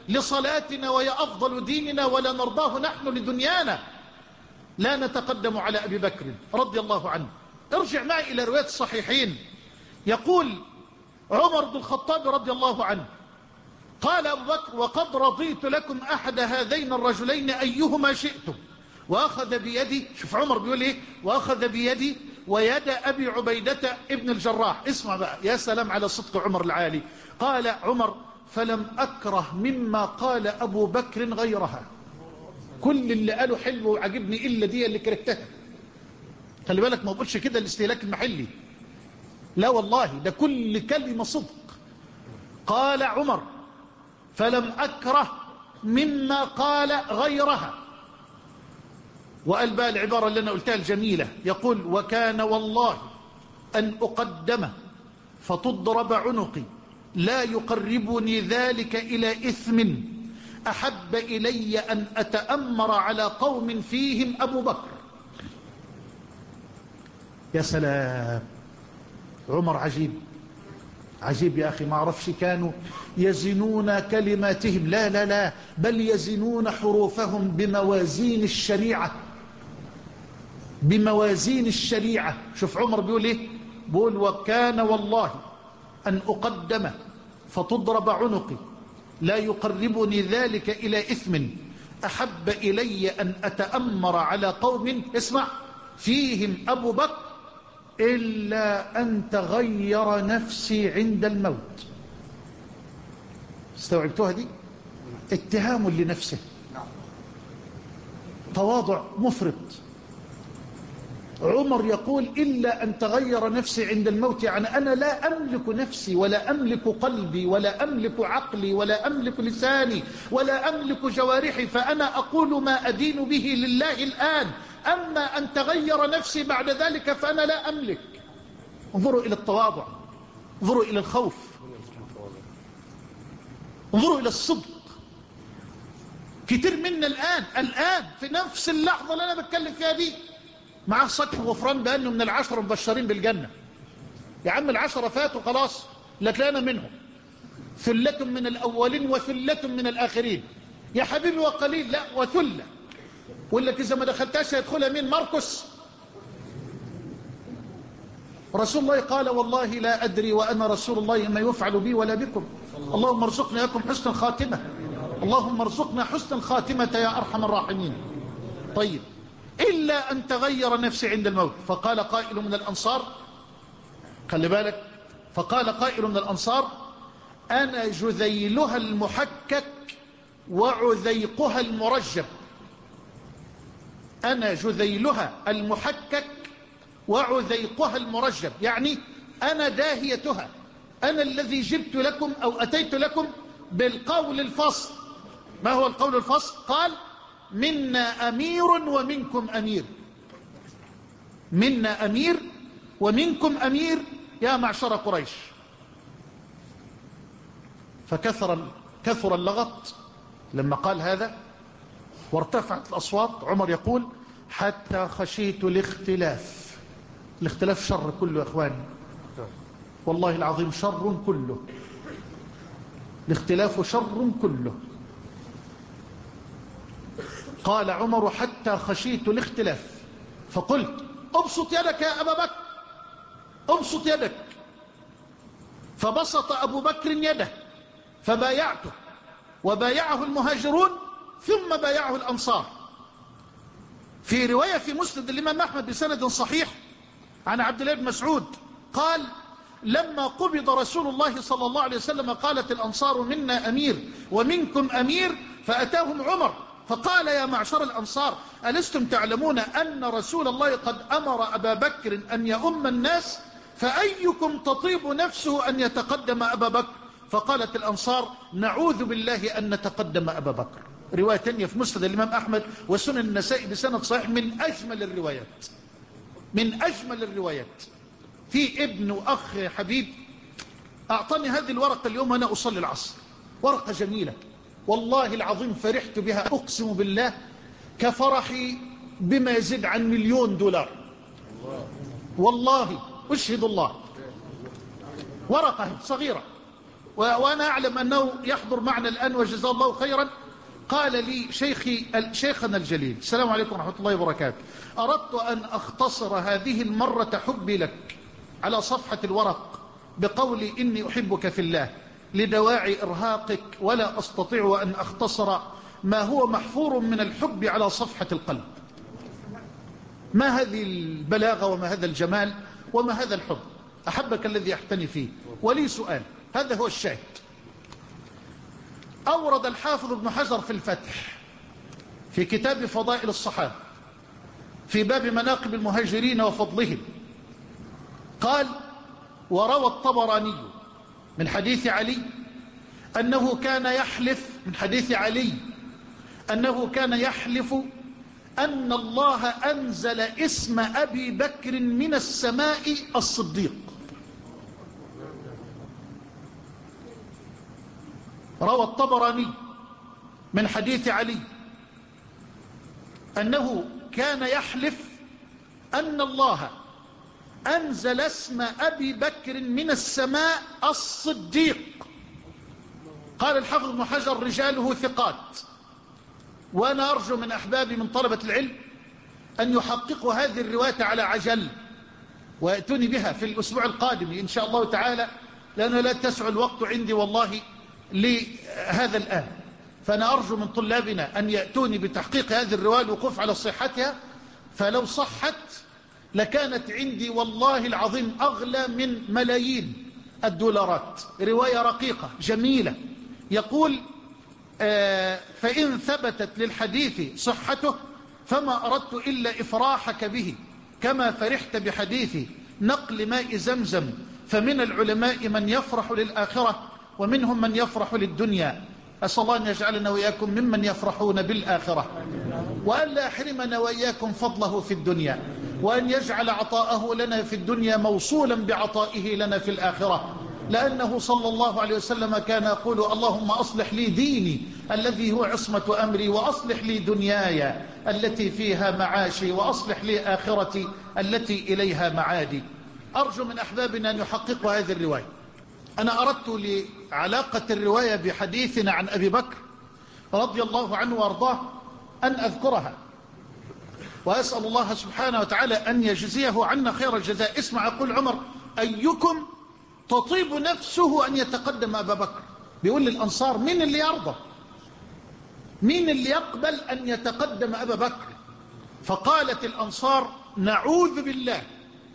لصلاتنا وهي أفضل ديننا، ولا نرضاه نحن لدنيانا. لا نتقدم على أبي بكر رضي الله عنه. ارجع معي إلى رواية الصحيحين. يقول عمر بن الخطاب رضي الله عنه قال أبو بكر: وقد رضيت لكم أحد هذين الرجلين أيهما شئتم. وأخذ بيدي، شوف عمر بيقول إيه، وأخذ بيدي ويد أبي عبيدة ابن الجراح. اسمع بقى، يا سلام على صدق عمر العالي. قال عمر: فلم أكره مما قال أبو بكر غيرها. كل اللي قاله حلو وعجبني إلا دي اللي كرهتها. خلي بالك، ما بقولش كده الاستهلاك المحلي، لا والله، ده كل كلمة صدق. قال عمر: فلم أكره مما قال غيرها. وقال بقى العبارة اللي أنا قلتها الجميلة، يقول: وكان والله أن أقدم فتضرب عنقي لا يقربني ذلك إلى إثم أحب إلي أن أتأمر على قوم فيهم أبو بكر. يا سلام، عمر عجيب عجيب يا أخي. ما أعرفش كانوا يزنون كلماتهم، لا لا لا، بل يزنون حروفهم بموازين الشريعة، بموازين الشريعة. شوف عمر بيقول إيه، بيقول: وكان والله أن أقدم فتضرب عنقي لا يقربني ذلك إلى إثم أحب إلي أن أتأمر على قوم، اسمع، فيهم أبو بكر إلا أن تغير نفسي عند الموت. استوعبتوها دي؟ اتهام لنفسه، تواضع مفرط. عمر يقول: إلا أن تغير نفسي عند الموت، يعني أنا لا أملك نفسي ولا أملك قلبي ولا أملك عقلي ولا أملك لساني ولا أملك جوارحي، فأنا أقول ما أدين به لله الآن، أما أن تغير نفسي بعد ذلك فأنا لا أملك. انظروا إلى التواضع، انظروا إلى الخوف، انظروا إلى الصدق. كتير منا الآن الآن في نفس اللحظة اللي أنا بتكلم فيها دي معاه سطح غفران بأنه من العشرة مبشرين بالجنة. يا عم العشرة فاتوا خلاص، لا تلاقينا منهم، ثلة من الأولين وثلة من الآخرين. يا حبيبي وقليل، لا وثلة. ولا إذا ما دخلتاش هيدخلها مين؟ مرقس. رسول الله قال: والله لا أدري وأنا رسول الله ما يفعل بي ولا بكم، اللهم ارزقنا إياكم حسن الخاتمة، اللهم ارزقنا حسن الخاتمة يا أرحم الراحمين. طيب، إلا أن تغير نفسي عند الموت. فقال قائل من الأنصار، خلي بالك، فقال قائل من الأنصار: أنا جذيلها المحكك وعذيقها المرجب. أنا جذيلها المحكك وعذيقها المرجب، يعني أنا داهيتها، أنا الذي جبت لكم أو أتيت لكم بالقول الفصل. ما هو القول الفصل؟ قال: منا أمير ومنكم أمير، منا أمير ومنكم أمير يا معشر قريش. فكثر كثر اللغط لما قال هذا وارتفعت الأصوات. عمر يقول: حتى خشيت الاختلاف. الاختلاف شر كله يا أخواني، والله العظيم شر كله، الاختلاف شر كله. قال عمر: حتى خشيت الاختلاف فقلت: ابسط يدك يا أبا بكر، ابسط يدك. فبسط أبو بكر يده فبايعته، وبايعه المهاجرون ثم بايعه الأنصار. في رواية في مسند الإمام أحمد بسند صحيح عن عبد الله بن مسعود قال: لما قبض رسول الله صلى الله عليه وسلم قالت الأنصار: منا أمير ومنكم أمير. فأتاهم عمر فقال: يا معشر الأنصار، ألستم تعلمون أن رسول الله قد أمر أبا بكر أن يؤم الناس، فأيكم تطيب نفسه أن يتقدم أبا بكر؟ فقالت الأنصار: نعوذ بالله أن نتقدم أبا بكر. رواية تانية في مسند الإمام أحمد وسنن النسائي بسند صحيح، من أجمل الروايات، من أجمل الروايات. في ابن وأخ حبيب أعطاني هذه الورقة اليوم وأنا أصلي العصر، ورقة جميلة والله العظيم، فرحت بها أقسم بالله كفرحي بما يزيد عن مليون دولار، والله أشهد الله. ورقة صغيرة وأنا أعلم أنه يحضر معنا الآن وجزاه الله خيرا، قال لي شيخي شيخنا الجليل السلام عليكم ورحمة الله وبركاته، أردت أن أختصر هذه المرة حبي لك على صفحة الورق بقولي إني أحبك في الله لدواعي إرهاقك، ولا أستطيع أن أختصر ما هو محفور من الحب على صفحة القلب. ما هذه البلاغة وما هذا الجمال وما هذا الحب، أحبك الذي يحتني فيه. ولي سؤال، هذا هو الشاهد. أورد الحافظ ابن حجر في الفتح في كتاب فضائل الصحابة في باب مناقب المهاجرين وفضلهم، قال: وروى الطبراني من حديث علي أنه كان يحلف من حديث علي أنه كان يحلف أن الله أنزل اسم أبي بكر من السماء الصديق. روى الطبراني من حديث علي أنه كان يحلف أن الله أنزل اسم أبي بكر من السماء الصديق. قال الحافظ ابن حجر: رجاله ثقات. وأنا أرجو من أحبابي من طلبة العلم أن يحققوا هذه الرواية على عجل ويأتوني بها في الأسبوع القادم إن شاء الله تعالى، لأنه لا تسع الوقت عندي والله لهذا الآن. فأنا أرجو من طلابنا أن يأتوني بتحقيق هذه الرواية الوقوف على صحتها، فلو صحت لكانت عندي والله العظيم أغلى من ملايين الدولارات. رواية رقيقة جميلة. يقول: آه فإن ثبتت للحديث صحته فما أردت إلا إفراحك به كما فرحت بحديث نقل ماء زمزم، فمن العلماء من يفرح للآخرة ومنهم من يفرح للدنيا. أسأل الله أن يجعلنا وإياكم ممن يفرحون بالآخرة، وأن لا يحرمنا وإياكم فضله في الدنيا، وأن يجعل عطاءه لنا في الدنيا موصولا بعطائه لنا في الآخرة، لأنه صلى الله عليه وسلم كان يقول: اللهم أصلح لي ديني الذي هو عصمة أمري، وأصلح لي دنياي التي فيها معاشي، وأصلح لي آخرتي التي إليها معادي. أرجو من أحبابنا أن يحققوا هذه الرواية. أنا أردت لعلاقة الرواية بحديثنا عن أبي بكر رضي الله عنه وارضاه أن أذكرها، وأسأل الله سبحانه وتعالى أن يجزيه عنا خير الجزاء. اسمع، يقول عمر: أيكم تطيب نفسه أن يتقدم أبا بكر؟ بيقول للأنصار: مين اللي يرضى، مين اللي يقبل أن يتقدم أبا بكر؟ فقالت الأنصار: نعوذ بالله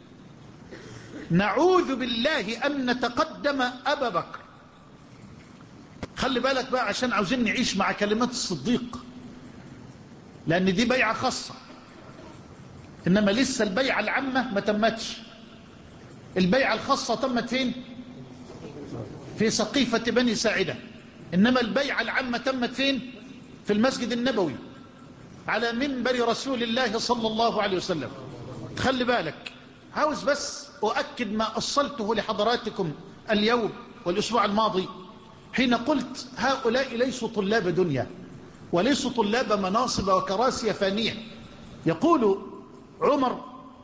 نعوذ بالله أن نتقدم أبا بكر. خلي بالك بقى، عشان عاوزين نعيش مع كلمات الصديق، لأن دي بيعة خاصة، إنما لسه البيعة العامة ما تمتش. البيعة الخاصة تمت فين؟ في سقيفة بني ساعدة. إنما البيعة العامة تمت فين؟ في المسجد النبوي على منبر رسول الله صلى الله عليه وسلم. خلي بالك، عاوز بس أؤكد ما أصلته لحضراتكم اليوم والأسبوع الماضي حين قلت: هؤلاء ليسوا طلاب دنيا وليسوا طلاب مناصب وكراسي فانية. يقول عمر: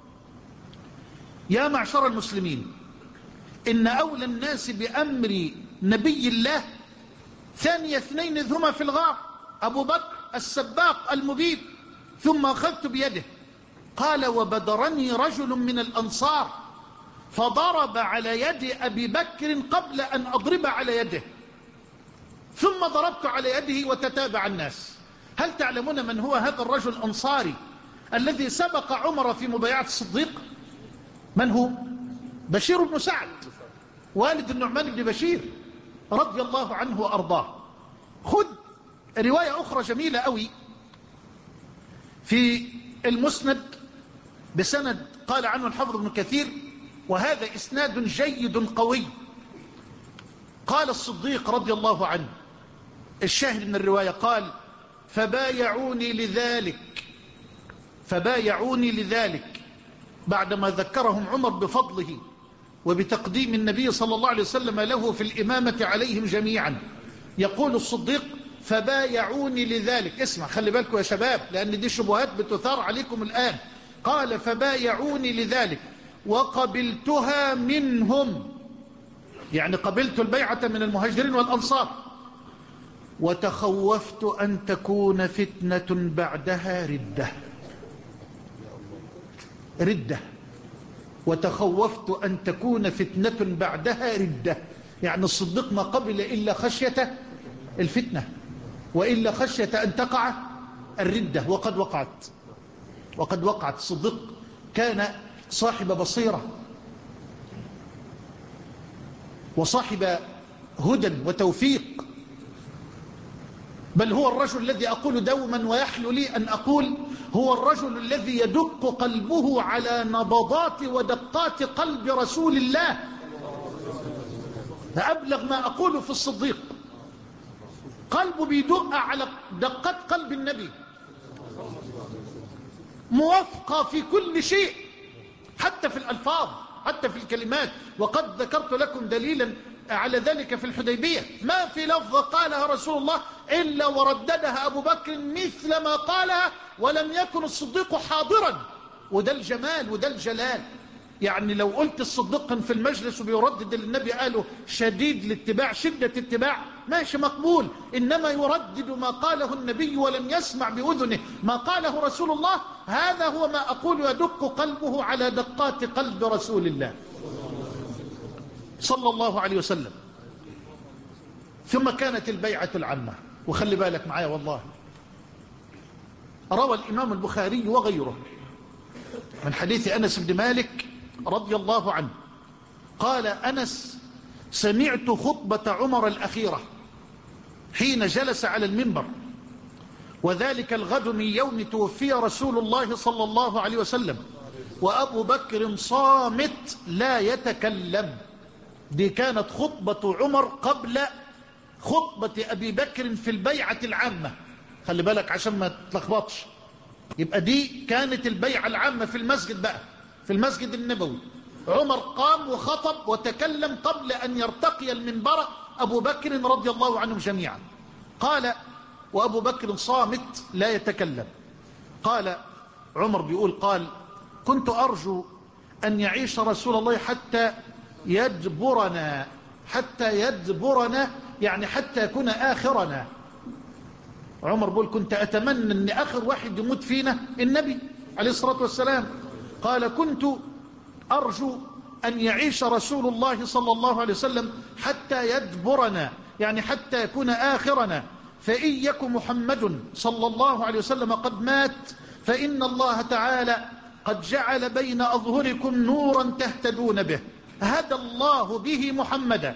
يا معشر المسلمين، إن أولى الناس بأمر نبي الله ثاني اثنين إذ هما في الغار، أبو بكر السباق المبيد. ثم أخذت بيده. قال: وبدرني رجل من الأنصار فضرب على يد أبي بكر قبل أن أضرب على يده، ثم ضربت على يده وتتابع الناس. هل تعلمون من هو هذا الرجل الأنصاري الذي سبق عمر في مبايعة الصديق؟ من هو؟ بشير بن سعد، والد النعمان بن بشير رضي الله عنه وأرضاه. خذ رواية أخرى جميلة أوي في المسند بسند قال عنه الحافظ ابن كثير، وهذا إسناد جيد قوي. قال الصديق رضي الله عنه، الشاهد من الرواية، قال: فبايعوني لذلك فبايعوني لذلك بعدما ذكرهم عمر بفضله وبتقديم النبي صلى الله عليه وسلم له في الإمامة عليهم جميعا. يقول الصديق: فبايعوني لذلك. اسمع، خلي بالكم يا شباب، لأن دي شبهات بتثار عليكم الآن. قال: فبايعوني لذلك وقبلتها منهم. يعني قبلت البيعة من المهاجرين والأنصار، وتخوفت أن تكون فتنة بعدها ردة. ردة. وتخوفت أن تكون فتنة بعدها ردة، يعني الصديق ما قبل إلا خشية الفتنة، وإلا خشية أن تقع الردة، وقد وقعت. وقد وقعت. الصديق كان صاحب بصيرة وصاحب هدى وتوفيق، بل هو الرجل الذي أقول دوما ويحلو لي أن أقول هو الرجل الذي يدق قلبه على نبضات ودقات قلب رسول الله. أبلغ ما أقول في الصديق، قلبه بيدق على دقات قلب النبي، موافقة في كل شيء، حتى في الألفاظ، حتى في الكلمات. وقد ذكرت لكم دليلا على ذلك في الحديبية، ما في لفظة قالها رسول الله إلا ورددها أبو بكر مثل ما قالها، ولم يكن الصديق حاضرا. وده الجمال وده الجلال. يعني لو قلت الصديق في المجلس وبيردد اللي النبي قاله شديد الاتباع، شدة اتباع، ماشي مقبول. إنما يردد ما قاله النبي ولم يسمع بأذنه ما قاله رسول الله، هذا هو ما أقول يدق قلبه على دقات قلب رسول الله صلى الله عليه وسلم. ثم كانت البيعة العامة. وخلي بالك معايا والله، روى الإمام البخاري وغيره من حديث أنس بن مالك رضي الله عنه قال أنس: سمعت خطبة عمر الأخيرة حين جلس على المنبر، وذلك الغد من يوم توفي رسول الله صلى الله عليه وسلم، وأبو بكر صامت لا يتكلم. دي كانت خطبة عمر قبل خطبة أبي بكر في البيعة العامة. خلي بالك عشان ما تلخبطش. يبقى دي كانت البيعة العامة في المسجد بقى، في المسجد النبوي. عمر قام وخطب وتكلم قبل أن يرتقي المنبر أبو بكر رضي الله عنهم جميعا. قال: وأبو بكر صامت لا يتكلم. قال عمر بيقول قال: كنت أرجو أن يعيش رسول الله حتى يدبرنا، حتى يدبرنا يعني حتى يكون آخرنا. عمر بيقول كنت أتمنى أن آخر واحد يموت فينا النبي عليه الصلاة والسلام. قال: كنت أرجو أن يعيش رسول الله صلى الله عليه وسلم حتى يدبرنا، يعني حتى يكون آخرنا، فإن يك محمد صلى الله عليه وسلم قد مات فإن الله تعالى قد جعل بين أظهركم نورا تهتدون به، هدى الله به محمدا،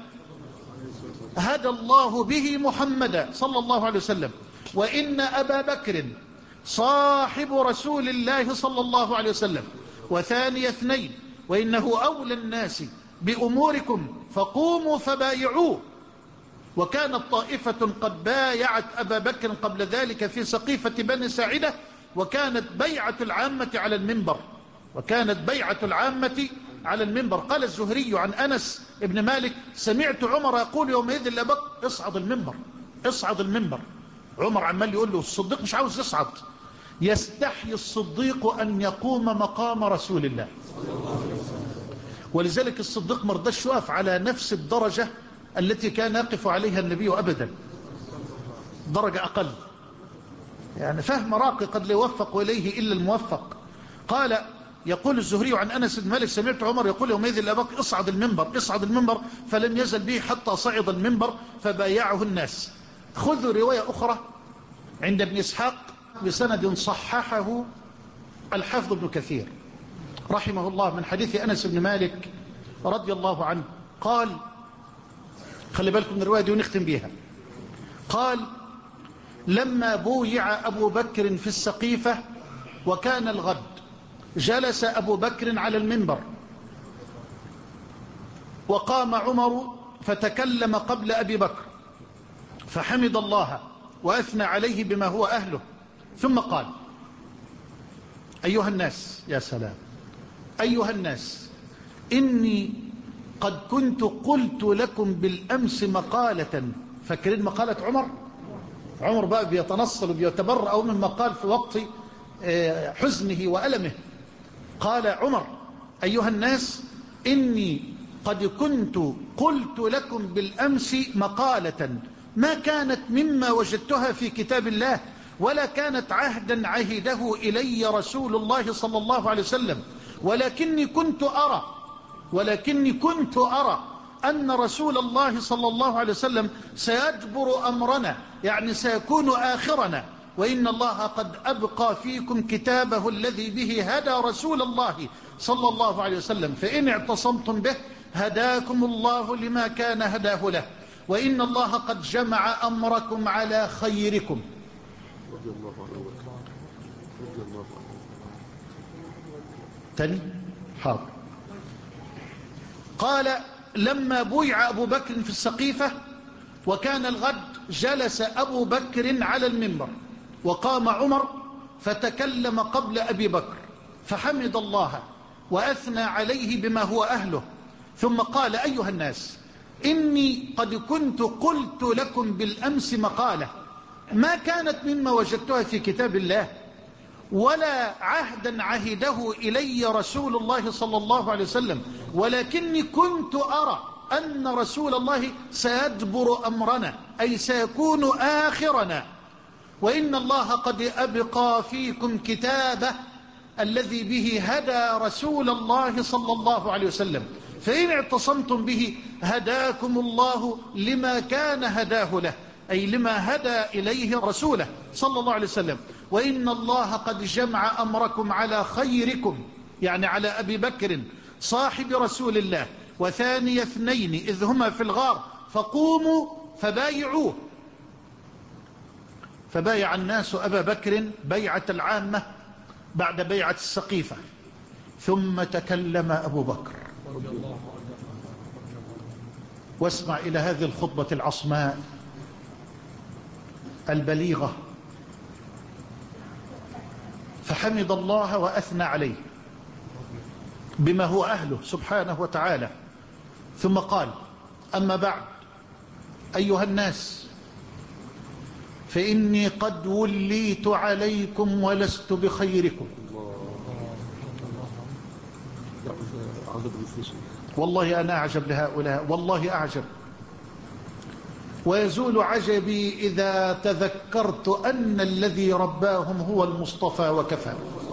هدى الله به محمدا صلى الله عليه وسلم، وإن أبا بكر صاحب رسول الله صلى الله عليه وسلم وثاني اثنين، وإنه أولى الناس بأموركم فقوموا فبايعوه. وكانت طائفة قد بايعت أبا بكر قبل ذلك في سقيفة بني ساعدة، وكانت بيعة العامة على المنبر، وكانت بيعة العامة على المنبر. قال الزهري عن أنس ابن مالك: سمعت عمر يقول يومئذ لأبي بكر: اصعد المنبر، اصعد المنبر. عمر عمال يقول له الصديق مش عاوز يصعد. يستحي الصديق أن يقوم مقام رسول الله، ولذلك الصديق مرضاش يقف على نفس الدرجة التي كان يقف عليها النبي أبدا، درجة أقل، يعني فهم راقي قد لا يوفق إليه إلا الموفق. قال يقول الزهري عن أنس بن مالك: سمعت عمر يقول يومئذ لأبي بكر: اصعد المنبر، اصعد المنبر، فلم يزل به حتى صعد المنبر فبايعه الناس. خذوا رواية أخرى عند ابن إسحاق بسند صححه الحافظ ابن كثير رحمه الله من حديث أنس بن مالك رضي الله عنه قال، خلي بالكم من الرواية دي ونختم بيها. قال: لما بويع أبو بكر في السقيفة وكان الغد، جلس أبو بكر على المنبر، وقام عمر فتكلم قبل أبي بكر فحمد الله وأثنى عليه بما هو أهله، ثم قال: أيها الناس، يا سلام، أيها الناس، إني قد كنت قلت لكم بالأمس مقالة. فاكرين مقالة عمر؟ عمر بقى بيتنصل وبيتبرأ مما قال في وقت حزنه وألمه. قال عمر: أيها الناس، إني قد كنت قلت لكم بالأمس مقالة ما كانت مما وجدتها في كتاب الله، ولا كانت عهدا عهده إلي رسول الله صلى الله عليه وسلم، ولكني كنت أرى ولكني كنت أرى أن رسول الله صلى الله عليه وسلم سيجبر أمرنا، يعني سيكون آخرنا، وإن الله قد أبقى فيكم كتابه الذي به هدى رسول الله صلى الله عليه وسلم، فإن اعتصمتم به هداكم الله لما كان هداه له، وإن الله قد جمع أمركم على خيركم. رضي الله عنه رضي الله عنه. تاني حاضر. قال لما بويع أبو بكر في السقيفة وكان الغد، جلس أبو بكر على المنبر وقام عمر فتكلم قبل أبي بكر فحمد الله وأثنى عليه بما هو أهله، ثم قال أيها الناس إني قد كنت قلت لكم بالأمس مقالة ما كانت مما وجدتها في كتاب الله، ولا عهدا عهده إلي رسول الله صلى الله عليه وسلم، ولكني كنت أرى أن رسول الله سيجبر أمرنا، أي سيكون آخرنا، وإن الله قد أبقى فيكم كتابه الذي به هدى رسول الله صلى الله عليه وسلم، فإن اعتصمتم به هداكم الله لما كان هداه له، أي لما هدى إليه رسوله صلى الله عليه وسلم، وإن الله قد جمع أمركم على خيركم، يعني على أبي بكر صاحب رسول الله وثاني اثنين إذ هما في الغار فقوموا فبايعوه. فبايع الناس أبا بكر بيعة العامة بعد بيعة السقيفة، ثم تكلم أبو بكر. واسمع إلى هذه الخطبة العصماء البليغة. فحمد الله وأثنى عليه بما هو أهله سبحانه وتعالى، ثم قال أما بعد أيها الناس فإني قد وليت عليكم ولست بخيركم. والله أنا أعجب لهؤلاء، والله أعجب، ويزول عجبي إذا تذكرت أن الذي رباهم هو المصطفى وكفى.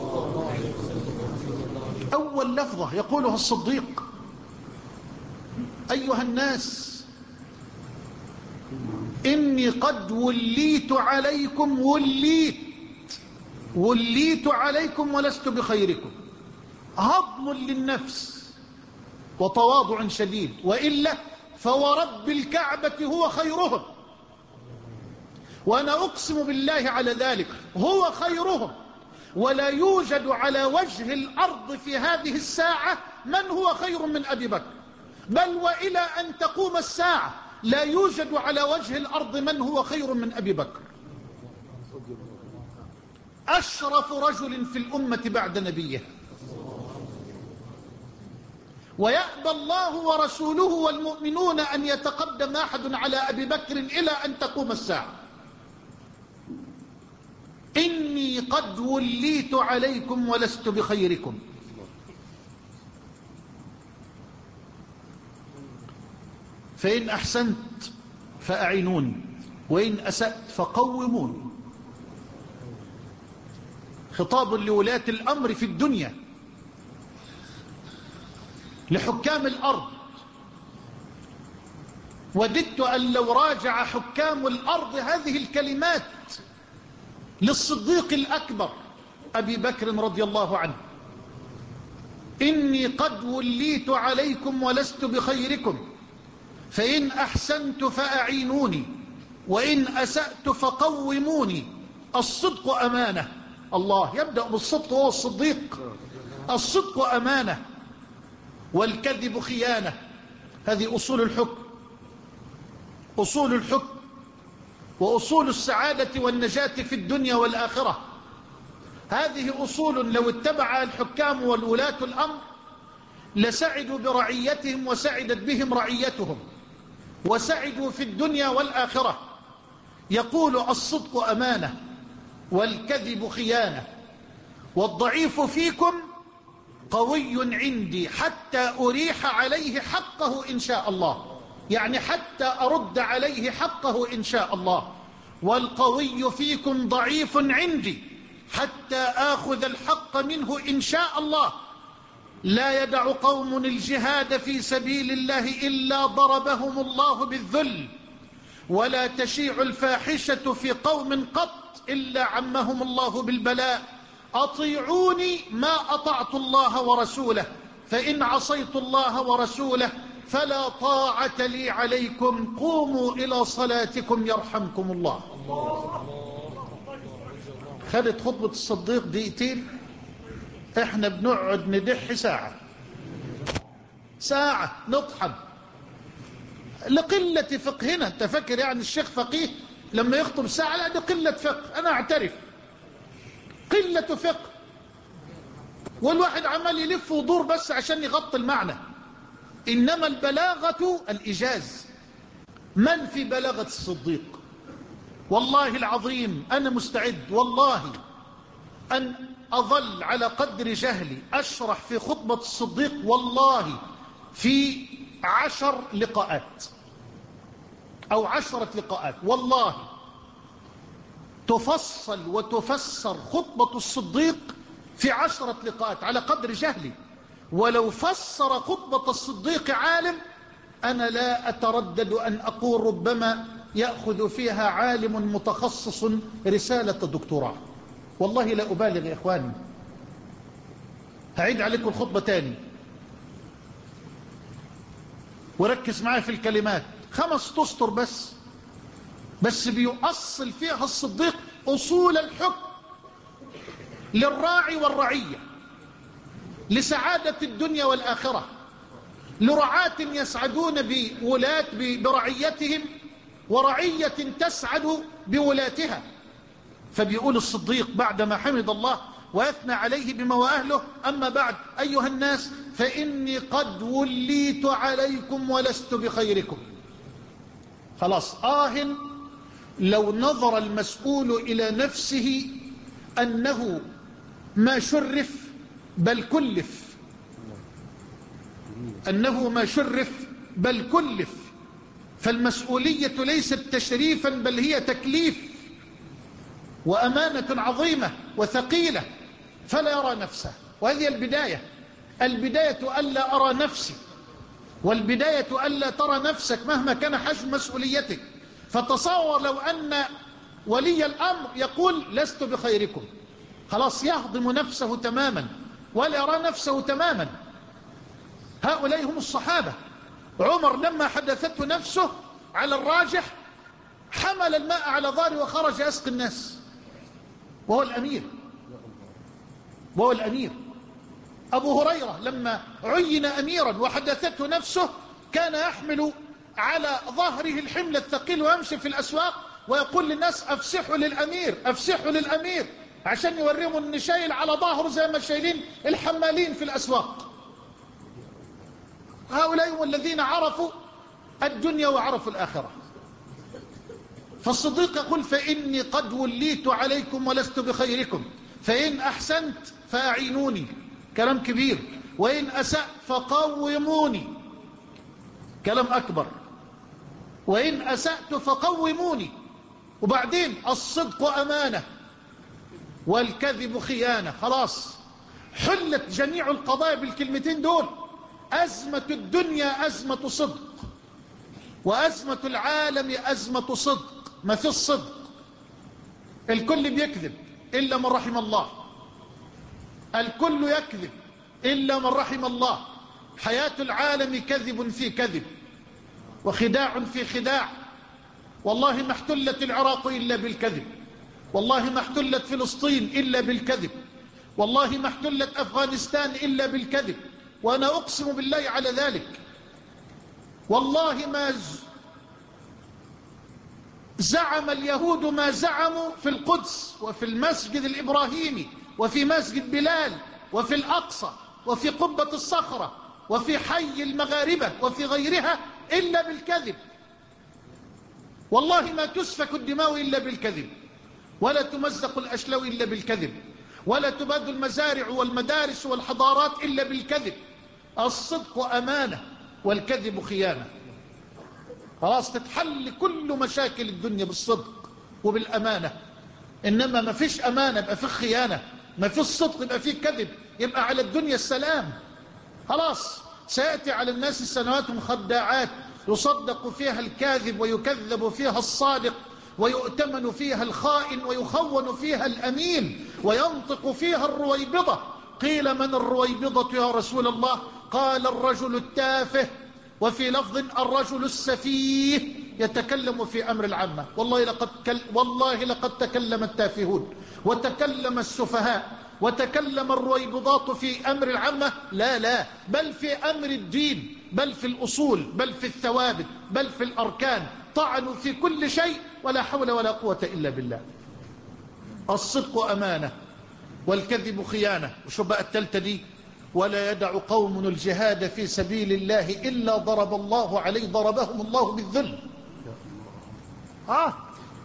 أول لفظة يقولها الصديق أيها الناس إني قد وليت عليكم، وليت وليت عليكم ولست بخيركم، هضم للنفس وتواضع شديد، وإلا فورب الكعبة هو خيرهم، وأنا أقسم بالله على ذلك هو خيرهم، ولا يوجد على وجه الأرض في هذه الساعة من هو خير من أبي بكر، بل وإلى أن تقوم الساعة لا يوجد على وجه الأرض من هو خير من أبي بكر، أشرف رجل في الأمة بعد نبيه، ويأبى الله ورسوله والمؤمنون أن يتقدم أحد على أبي بكر إلى أن تقوم الساعة. إني قد وليت عليكم ولست بخيركم. فإن أحسنت فأعينوني وإن أسأت فقوموني. خطاب لولاة الأمر في الدنيا، لحكام الأرض. وددت أن لو راجع حكام الأرض هذه الكلمات للصديق الأكبر أبي بكر رضي الله عنه. إني قد وليت عليكم ولست بخيركم، فإن أحسنت فأعينوني وإن أسأت فقوموني. الصدق أمانة، الله يبدأ بالصدق وهو الصديق. الصدق أمانة والكذب خيانة. هذه أصول الحكم، أصول الحكم وأصول السعادة والنجاة في الدنيا والآخرة. هذه أصول لو اتبع الحكام والولاة الأمر لسعدوا برعيتهم وسعدت بهم رعيتهم وسعدوا في الدنيا والآخرة. يقول الصدق أمانة والكذب خيانة، والضعيف فيكم قوي عندي حتى أريح عليه حقه إن شاء الله، يعني حتى أرد عليه حقه إن شاء الله. والقوي فيكم ضعيف عندي حتى آخذ الحق منه إن شاء الله. لا يدع قوم الجهاد في سبيل الله إلا ضربهم الله بالذل، ولا تشيع الفاحشة في قوم قط إلا عمهم الله بالبلاء. أطيعوني ما أطعت الله ورسوله، فإن عصيت الله ورسوله فلا طاعة لي عليكم، قوموا إلى صلاتكم يرحمكم الله. خدت خطبة الصديق دقيقتين، احنا بنقعد ندح ساعة ساعة نطحن لقلة فقهنا. انت فاكر يعني الشيخ فقيه لما يخطب ساعة؟ لا، دي قلة فقه، انا اعترف قلة فقه. والواحد عمال يلف ودور بس عشان يغطي المعنى. انما البلاغة الايجاز. من في بلاغة الصديق؟ والله العظيم انا مستعد والله ان أظل على قدر جهلي أشرح في خطبة الصديق والله في عشر لقاءات أو عشرة لقاءات، والله تفصل وتفسر خطبة الصديق في عشرة لقاءات على قدر جهلي. ولو فسر خطبة الصديق عالم أنا لا أتردد أن أقول ربما يأخذ فيها عالم متخصص رسالة دكتوراه. والله لا أبالغ يا إخواني. هعيد عليكم الخطبة تاني وركز معايا في الكلمات، خمس تسطر بس بس بيؤصل فيها الصديق أصول الحكم للراعي والرعية، لسعادة الدنيا والآخرة، لرعاة يسعدون بولاة برعيتهم ورعية تسعد بولاتها. فبيقول الصديق بعدما حمد الله ويثنى عليه بما وأهله: أما بعد أيها الناس فإني قد وليت عليكم ولست بخيركم. خلاص، آه لو نظر المسؤول إلى نفسه أنه ما شرف بل كلف، أنه ما شرف بل كلف، فالمسؤولية ليست تشريفا بل هي تكليف وأمانة عظيمة وثقيلة، فلا يرى نفسه. وهذه البداية، البداية ألا أرى نفسي، والبداية ألا ترى نفسك مهما كان حجم مسؤوليتك. فتصور لو أن ولي الأمر يقول لست بخيركم، خلاص يهضم نفسه تماما ولا يرى نفسه تماما. هؤلاء هم الصحابة. عمر لما حدثته نفسه على الراجح حمل الماء على ظهره وخرج يسقي الناس، وهو الأمير وهو الأمير. أبو هريرة لما عين أميرا وحدثته نفسه كان يحمل على ظهره الحمل الثقيل ويمشي في الأسواق ويقول للناس أفسحوا للأمير أفسحوا للأمير، عشان يوريهم أن شايل على ظهره زي ما شايلين الحمالين في الأسواق. هؤلاء هم الذين عرفوا الدنيا وعرفوا الآخرة. فالصديق يقول: فإني قد وليت عليكم ولست بخيركم، فإن أحسنت فأعينوني، كلام كبير، وإن أسأت فقوموني، كلام أكبر، وإن أسأت فقوموني. وبعدين الصدق أمانة والكذب خيانة. خلاص حلت جميع القضايا بالكلمتين دول. أزمة الدنيا أزمة صدق، وأزمة العالم أزمة صدق. ما في الصدق، الكل بيكذب إلا من رحم الله، الكل يكذب إلا من رحم الله. حياة العالم كذب في كذب وخداع في خداع. والله ما احتلت العراق إلا بالكذب، والله ما احتلت فلسطين إلا بالكذب، والله ما احتلت أفغانستان إلا بالكذب، وأنا أقسم بالله على ذلك. والله ما زعم اليهود ما زعموا في القدس وفي المسجد الإبراهيمي وفي مسجد بلال وفي الأقصى وفي قبة الصخرة وفي حي المغاربة وفي غيرها إلا بالكذب. والله ما تسفك الدماء إلا بالكذب، ولا تمزق الأشلاء إلا بالكذب، ولا تباد المزارع والمدارس والحضارات إلا بالكذب. الصدق أمانة والكذب خيانة. خلاص تتحل كل مشاكل الدنيا بالصدق وبالأمانة. إنما ما فيش أمانة يبقى فيه خيانة، ما فيش صدق يبقى فيه كذب، يبقى على الدنيا السلام. خلاص سيأتي على الناس سنوات خداعات يصدق فيها الكاذب ويكذب فيها الصادق، ويؤتمن فيها الخائن ويخون فيها الأمين، وينطق فيها الرويبضة. قيل من الرويبضة يا رسول الله؟ قال الرجل التافه، وفي لفظ الرجل السفيه يتكلم في أمر العامة. والله لقد, كل والله لقد تكلم التافهون وتكلم السفهاء وتكلم الرويبضات في أمر العامة. لا لا، بل في أمر الدين، بل في الأصول، بل في الثوابت، بل في الأركان. طعنوا في كل شيء ولا حول ولا قوة إلا بالله. الصدق أمانة والكذب خيانة. وشو بقى التالتة دي؟ ولا يدع قوم الجهاد في سبيل الله إلا ضرب الله عليه ضربهم الله بالذل. آه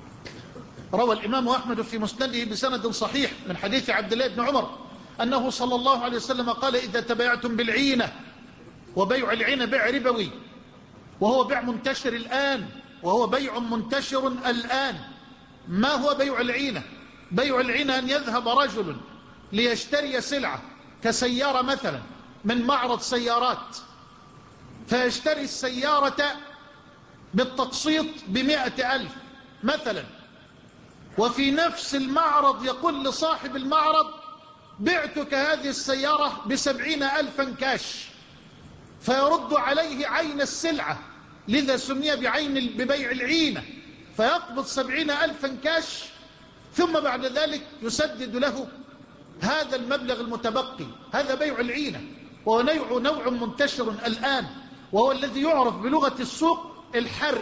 روى الإمام أحمد في مسنده بسند صحيح من حديث عبد الله بن عمر أنه صلى الله عليه وسلم قال: إذا تبايعتم بالعينة، وبيع العينة بيع ربوي، وهو بيع منتشر الآن، وهو بيع منتشر الآن. ما هو بيع العينة؟ بيع العينة أن يذهب رجل ليشتري سلعة كسيارة مثلا من معرض سيارات، فيشتري السيارة بالتقسيط بمئة ألف مثلا، وفي نفس المعرض يقول لصاحب المعرض: بعتك هذه السيارة بسبعين ألفا كاش، فيرد عليه عين السلعة، لذا سمي بعين ببيع العينة، فيقبض سبعين ألفا كاش، ثم بعد ذلك يسدد له هذا المبلغ المتبقي. هذا بيع العينة، وهو نوع, نوع منتشر الآن، وهو الذي يعرف بلغة السوق الحرق.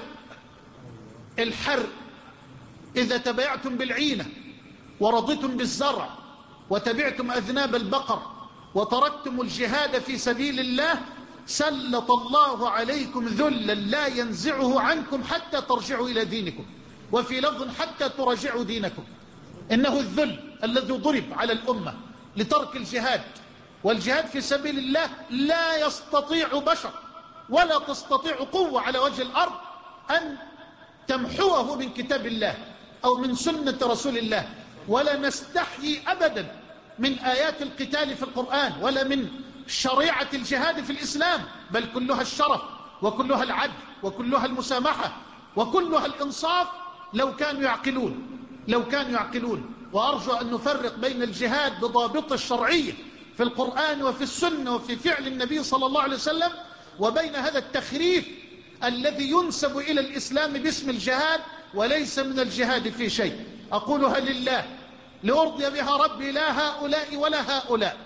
الحرق إذا تبايعتم بالعينة ورضيتم بالزرع وتبعتم أذناب البقر وتركتم الجهاد في سبيل الله، سلط الله عليكم ذلا لا ينزعه عنكم حتى ترجعوا إلى دينكم، وفي لفظ حتى تراجعوا دينكم. إنه الذل الذي ضرب على الأمة لترك الجهاد، والجهاد في سبيل الله لا يستطيع بشر ولا تستطيع قوة على وجه الأرض أن تمحوه من كتاب الله أو من سنة رسول الله. ولا نستحيي أبدا من آيات القتال في القرآن، ولا من شريعة الجهاد في الإسلام، بل كلها الشرف وكلها العدل وكلها المسامحة وكلها الإنصاف، لو كانوا يعقلون لو كانوا يعقلون. وأرجو أن نفرق بين الجهاد بضابط الشرعية في القرآن وفي السنة وفي فعل النبي صلى الله عليه وسلم، وبين هذا التخريف الذي ينسب إلى الإسلام باسم الجهاد وليس من الجهاد في شيء. أقولها لله لأرضي بها ربي، لا هؤلاء ولا هؤلاء.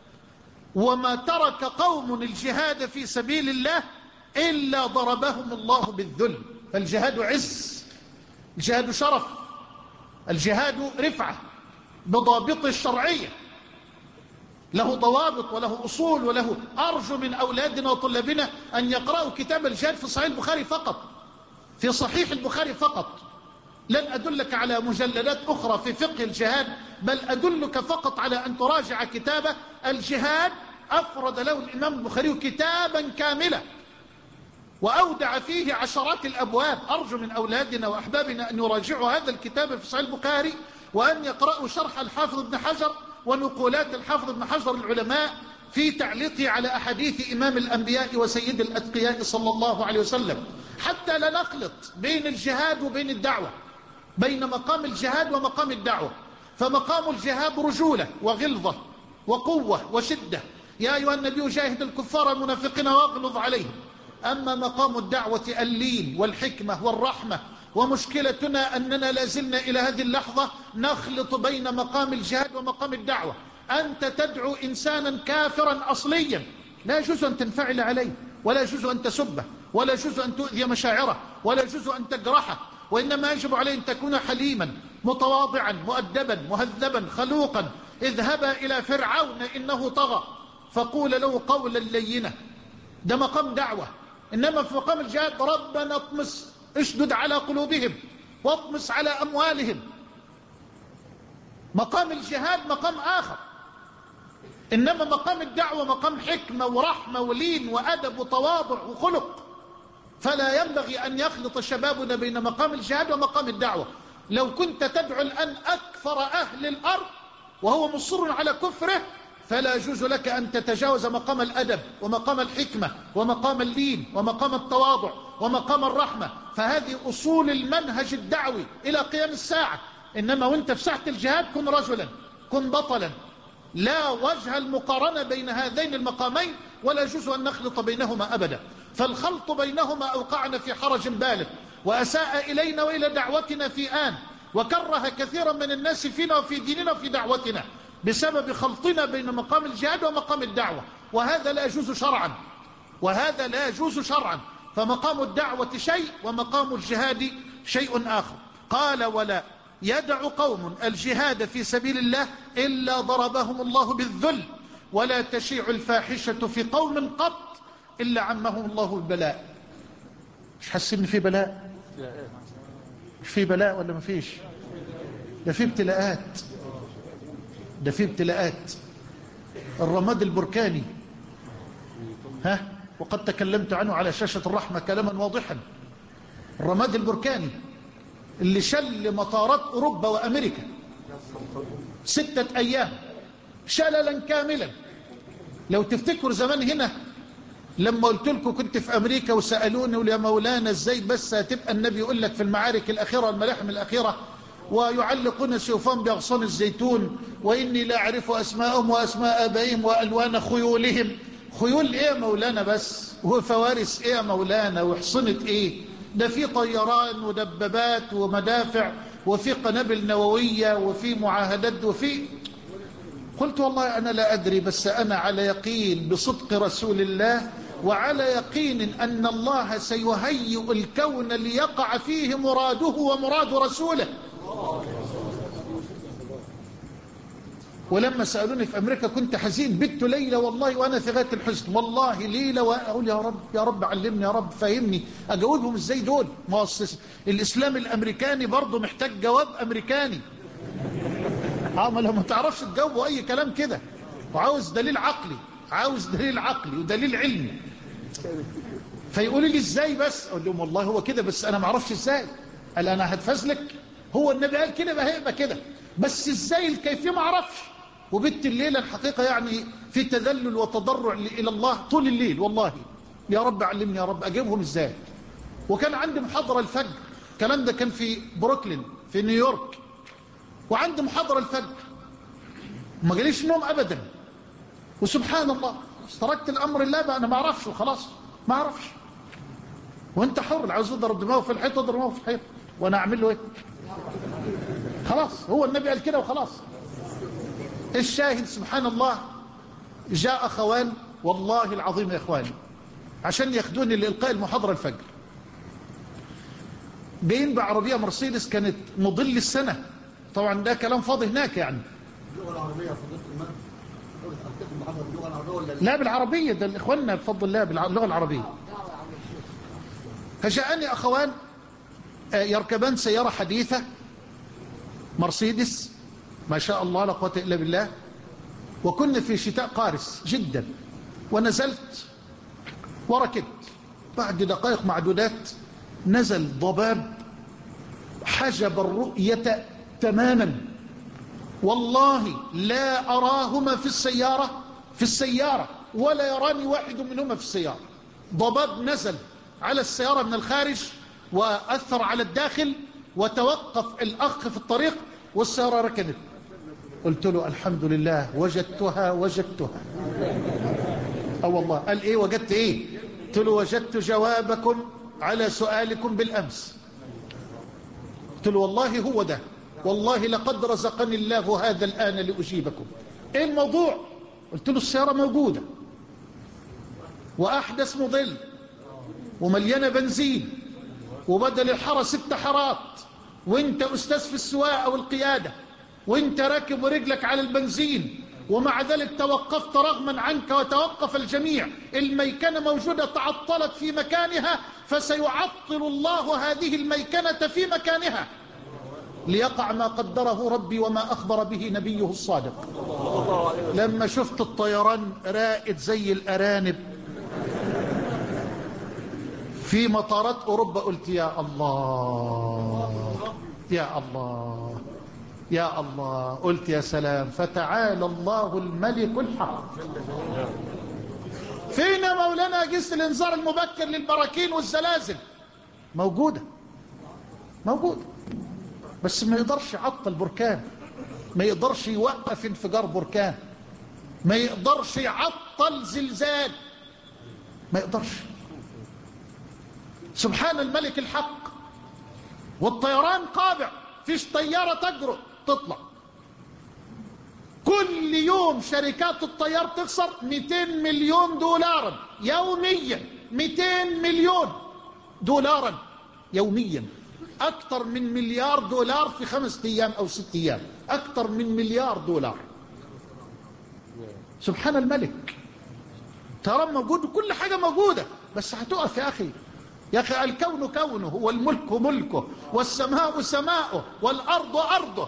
وما ترك قوم الجهاد في سبيل الله إلا ضربهم الله بالذل. فالجهاد عز، الجهاد شرف، الجهاد رفعة بضابط الشرعية، له ضوابط وله أصول وله. أرجو من أولادنا وطلابنا أن يقرأوا كتاب الجهاد في صحيح البخاري فقط، في صحيح البخاري فقط. لن أدلك على مجلدات أخرى في فقه الجهاد، بل أدلك فقط على أن تراجع كتاب الجهاد. أفرد له الإمام البخاري كتابا كاملا وأودع فيه عشرات الأبواب. أرجو من أولادنا وأحبابنا أن يراجعوا هذا الكتاب في صحيح البخاري، وأن يقرأوا شرح الحافظ ابن حجر ونقولات الحافظ ابن حجر العلماء في تعليقه على أحاديث إمام الأنبياء وسيد الأتقياء صلى الله عليه وسلم، حتى لا نخلط بين الجهاد وبين الدعوة، بين مقام الجهاد ومقام الدعوة. فمقام الجهاد رجولة وغلظة وقوة وشدة، يا أيها النبي جاهد الكفار المنافقين واغلظ عليهم. أما مقام الدعوة اللين والحكمة والرحمة. ومشكلتنا أننا لازلنا إلى هذه اللحظة نخلط بين مقام الجهاد ومقام الدعوة. أنت تدعو إنسانا كافرا أصليا، لا يجوز أن تنفعل عليه، ولا يجوز أن تسبه، ولا يجوز أن تؤذي مشاعره، ولا يجوز أن تجرحه، وإنما يجب عليه أن تكون حليما متواضعا مؤدبا مهذبا خلوقا. اذهبا إلى فرعون إنه طغى فقول له قولا لينا. ده مقام دعوة. إنما في مقام الجهاد ربنا اطمس، اشدد على قلوبهم واطمس على أموالهم. مقام الجهاد مقام آخر، إنما مقام الدعوة مقام حكمة ورحمة ولين وأدب وتواضع وخلق. فلا ينبغي أن يخلط شبابنا بين مقام الجهاد ومقام الدعوة. لو كنت تدعو الآن أكثر أهل الأرض وهو مصر على كفره، فلا يجوز لك أن تتجاوز مقام الأدب ومقام الحكمة ومقام اللين ومقام التواضع ومقام الرحمة. فهذه أصول المنهج الدعوي إلى قيام الساعة. إنما وانت في ساحة الجهاد كن رجلا، كن بطلا. لا وجه المقارنة بين هذين المقامين، ولا يجوز أن نخلط بينهما أبدا. فالخلط بينهما أوقعنا في حرج بالغ، وأساء إلينا وإلى دعوتنا في آن، وكره كثيرا من الناس فينا وفي ديننا وفي دعوتنا بسبب خلطنا بين مقام الجهاد ومقام الدعوة. وهذا لا يجوز شرعا، وهذا لا يجوز شرعا. فمقام الدعوة شيء ومقام الجهاد شيء آخر. قال: ولا يدع قوم الجهاد في سبيل الله إلا ضربهم الله بالذل، ولا تشيع الفاحشة في قوم قط إلا عمهم الله بالبلاء. مش حاسين ان في بلاء؟ مش في بلاء ولا ما فيش؟ ده في ابتلاءات، ده في ابتلاءات. الرماد البركاني، ها، وقد تكلمت عنه على شاشة الرحمة كلاما واضحا. الرماد البركاني اللي شل مطارات أوروبا وأمريكا ستة أيام شللا كاملا. لو تفتكروا زمان هنا لما قلت لكم كنت في أمريكا وسألوني يا مولانا ازاي بس هتبقى النبي يقول لك في المعارك الأخيرة والملاحم الأخيرة ويعلقون سيوفان بأغصان الزيتون، وإني لا أعرف أسماءهم وأسماء آبائهم وألوان خيولهم. خيول إيه يا مولانا بس؟ وفوارس إيه يا مولانا؟ وحصنة إيه؟ ده في طيران ودبابات ومدافع وفي قنابل نووية وفي معاهدات وفي. قلت والله أنا لا أدري، بس أنا على يقين بصدق رسول الله، وعلى يقين أن الله سيهيئ الكون ليقع فيه مراده ومراد رسوله. ولما سألوني في أمريكا كنت حزين، بت ليلة والله وأنا في غاية الحزن، والله ليلة وأقول يا رب يا رب علمني، يا رب فهمني أجاوبهم إزاي دول. مؤسس الإسلام الأمريكاني برضه محتاج جواب أمريكاني. عمله ما تعرفش تجاوبه أي كلام كده، وعاوز دليل عقلي، عاوز دليل عقلي ودليل علمي. فيقولوا لي إزاي بس؟ أقول لهم والله هو كده، بس أنا ما اعرفش إزاي. قال أنا هتفزلك، هو النبي قال كده بقى هيبقى كده، بس إزاي الكيفية ما اعرفش. وبت الليلة الحقيقة يعني في تذلل وتضرع إلى الله طول الليل، والله يا رب علمني يا رب أجيبهم إزاي. وكان عندي محاضرة الفجر، الكلام ده كان في بروكلين في نيويورك، وعندي محاضرة الفجر ما جاليش نوم أبدا. وسبحان الله تركت الأمر الله بقى، أنا ما أعرفش وخلاص، ما أعرفش. وأنت حر، عاوز أضرب دماغه في الحيط أضرب دماغه في الحيط، وأنا أعمل له إيه؟ خلاص هو النبي قال كده وخلاص. الشاهد سبحان الله، جاء أخوان والله العظيم يا إخواني عشان ياخدوني لإلقاء المحاضرة الفجر، جايين بعربية مرسيدس كانت مضل السنة. طبعا ده كلام فاضي هناك يعني. اللغة العربية فضلت المرء باللغة العربية ولا لا بالعربية، ده الإخواننا بفضل الله باللغة العربية. فجاءني أخوان يركبان سيارة حديثة مرسيدس ما شاء الله لا قوة إلا بالله، وكنا في شتاء قارس جدا، ونزلت وركبت. بعد دقائق معدودات نزل ضباب حجب الرؤية تماما، والله لا أراهما في السيارة في السيارة ولا يراني واحد منهما في السيارة. ضباب نزل على السيارة من الخارج وأثر على الداخل، وتوقف الأخ في الطريق والسيارة ركنت. قلت له الحمد لله وجدتها وجدتها. أو والله. قال إيه وجدت إيه؟ قلت له وجدت جوابكم على سؤالكم بالأمس. قلت له والله هو ده، والله لقد رزقني الله هذا الآن لأجيبكم. إيه الموضوع؟ قلت له السيارة موجودة وأحدث موديل ومليانة بنزين وبدل الحارة ست حارات، وانت أستاذ في السواقة والقيادة، وانت راكب ورجلك على البنزين، ومع ذلك توقفت رغما عنك وتوقف الجميع. الميكنة موجودة تعطلت في مكانها، فسيعطل الله هذه الميكنة في مكانها. ليقع ما قدره ربي وما أخبر به نبيه الصادق. لما شفت الطيران رائد زي الأرانب في مطارات أوروبا قلت يا الله يا الله يا الله، قلت يا سلام، فتعالى الله الملك الحق. فينا مولانا أجهزة الإنذار المبكر للبراكين والزلازل؟ موجودة موجودة، بس ما يقدرش يعطل بركان، ما يقدرش يوقف انفجار بركان، ما يقدرش يعطل زلزال، ما يقدرش. سبحان الملك الحق. والطيران قابع، فيش طيارة تجرؤ تطلع. كل يوم شركات الطيار تخسر مئتين مليون دولارا يوميا، مئتين مليون دولارا يوميا، أكثر من مليار دولار في خمسة أيام أو ست أيام، أكثر من مليار دولار. سبحان الملك. ترى موجود وكل حاجة موجودة، بس هتقف يا أخي. يا أخي الكون كونه والملك ملكه والسماء سماؤه والأرض أرضه.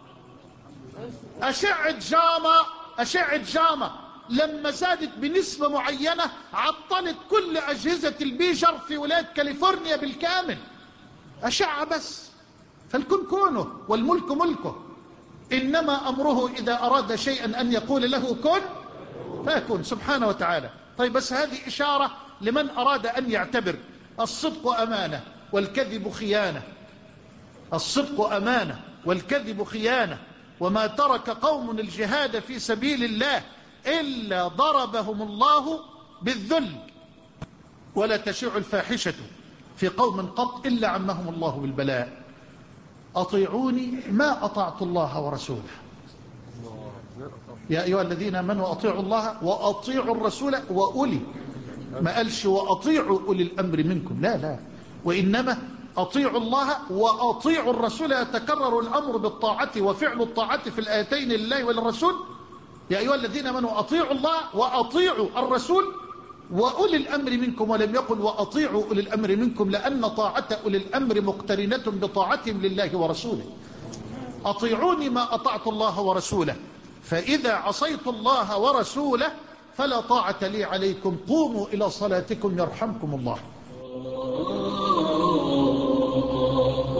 أشعة جاما أشعة جاما لما زادت بنسبة معينة عطلت كل أجهزة البيجر في ولاية كاليفورنيا بالكامل. أشعة بس. فالكون كونه والملك ملكه، إنما أمره إذا أراد شيئا أن يقول له كن فيكون سبحانه وتعالى. طيب بس هذه إشارة لمن أراد أن يعتبر. الصدق أمانة والكذب خيانة. الصدق أمانة والكذب خيانة. وما ترك قوم الجهاد في سبيل الله إلا ضربهم الله بالذل، ولا تشيع الفاحشة في قوم قط إلا عمهم الله بالبلاء. أطيعوني ما أطعت الله ورسوله. يا أيها الذين آمنوا أطيعوا الله وأطيعوا الرسول وأولي، ما قالش وأطيعوا أولي الأمر منكم، لا لا، وإنما أطيعوا الله وأطيعوا الرسول. يتكرر الأمر بالطاعة وفعل الطاعة في الآيتين لله وللرسول. يا أيها الذين آمنوا أطيعوا الله وأطيعوا الرسول وأولي الأمر منكم، ولم يقل وأطيعوا أولي الأمر منكم، لأن طاعة أولي الأمر مقترنة بطاعتهم لله ورسوله. أطيعوني ما أطعت الله ورسوله، فإذا عصيت الله ورسوله فلا طاعة لي عليكم، قوموا إلى صلاتكم يرحمكم الله.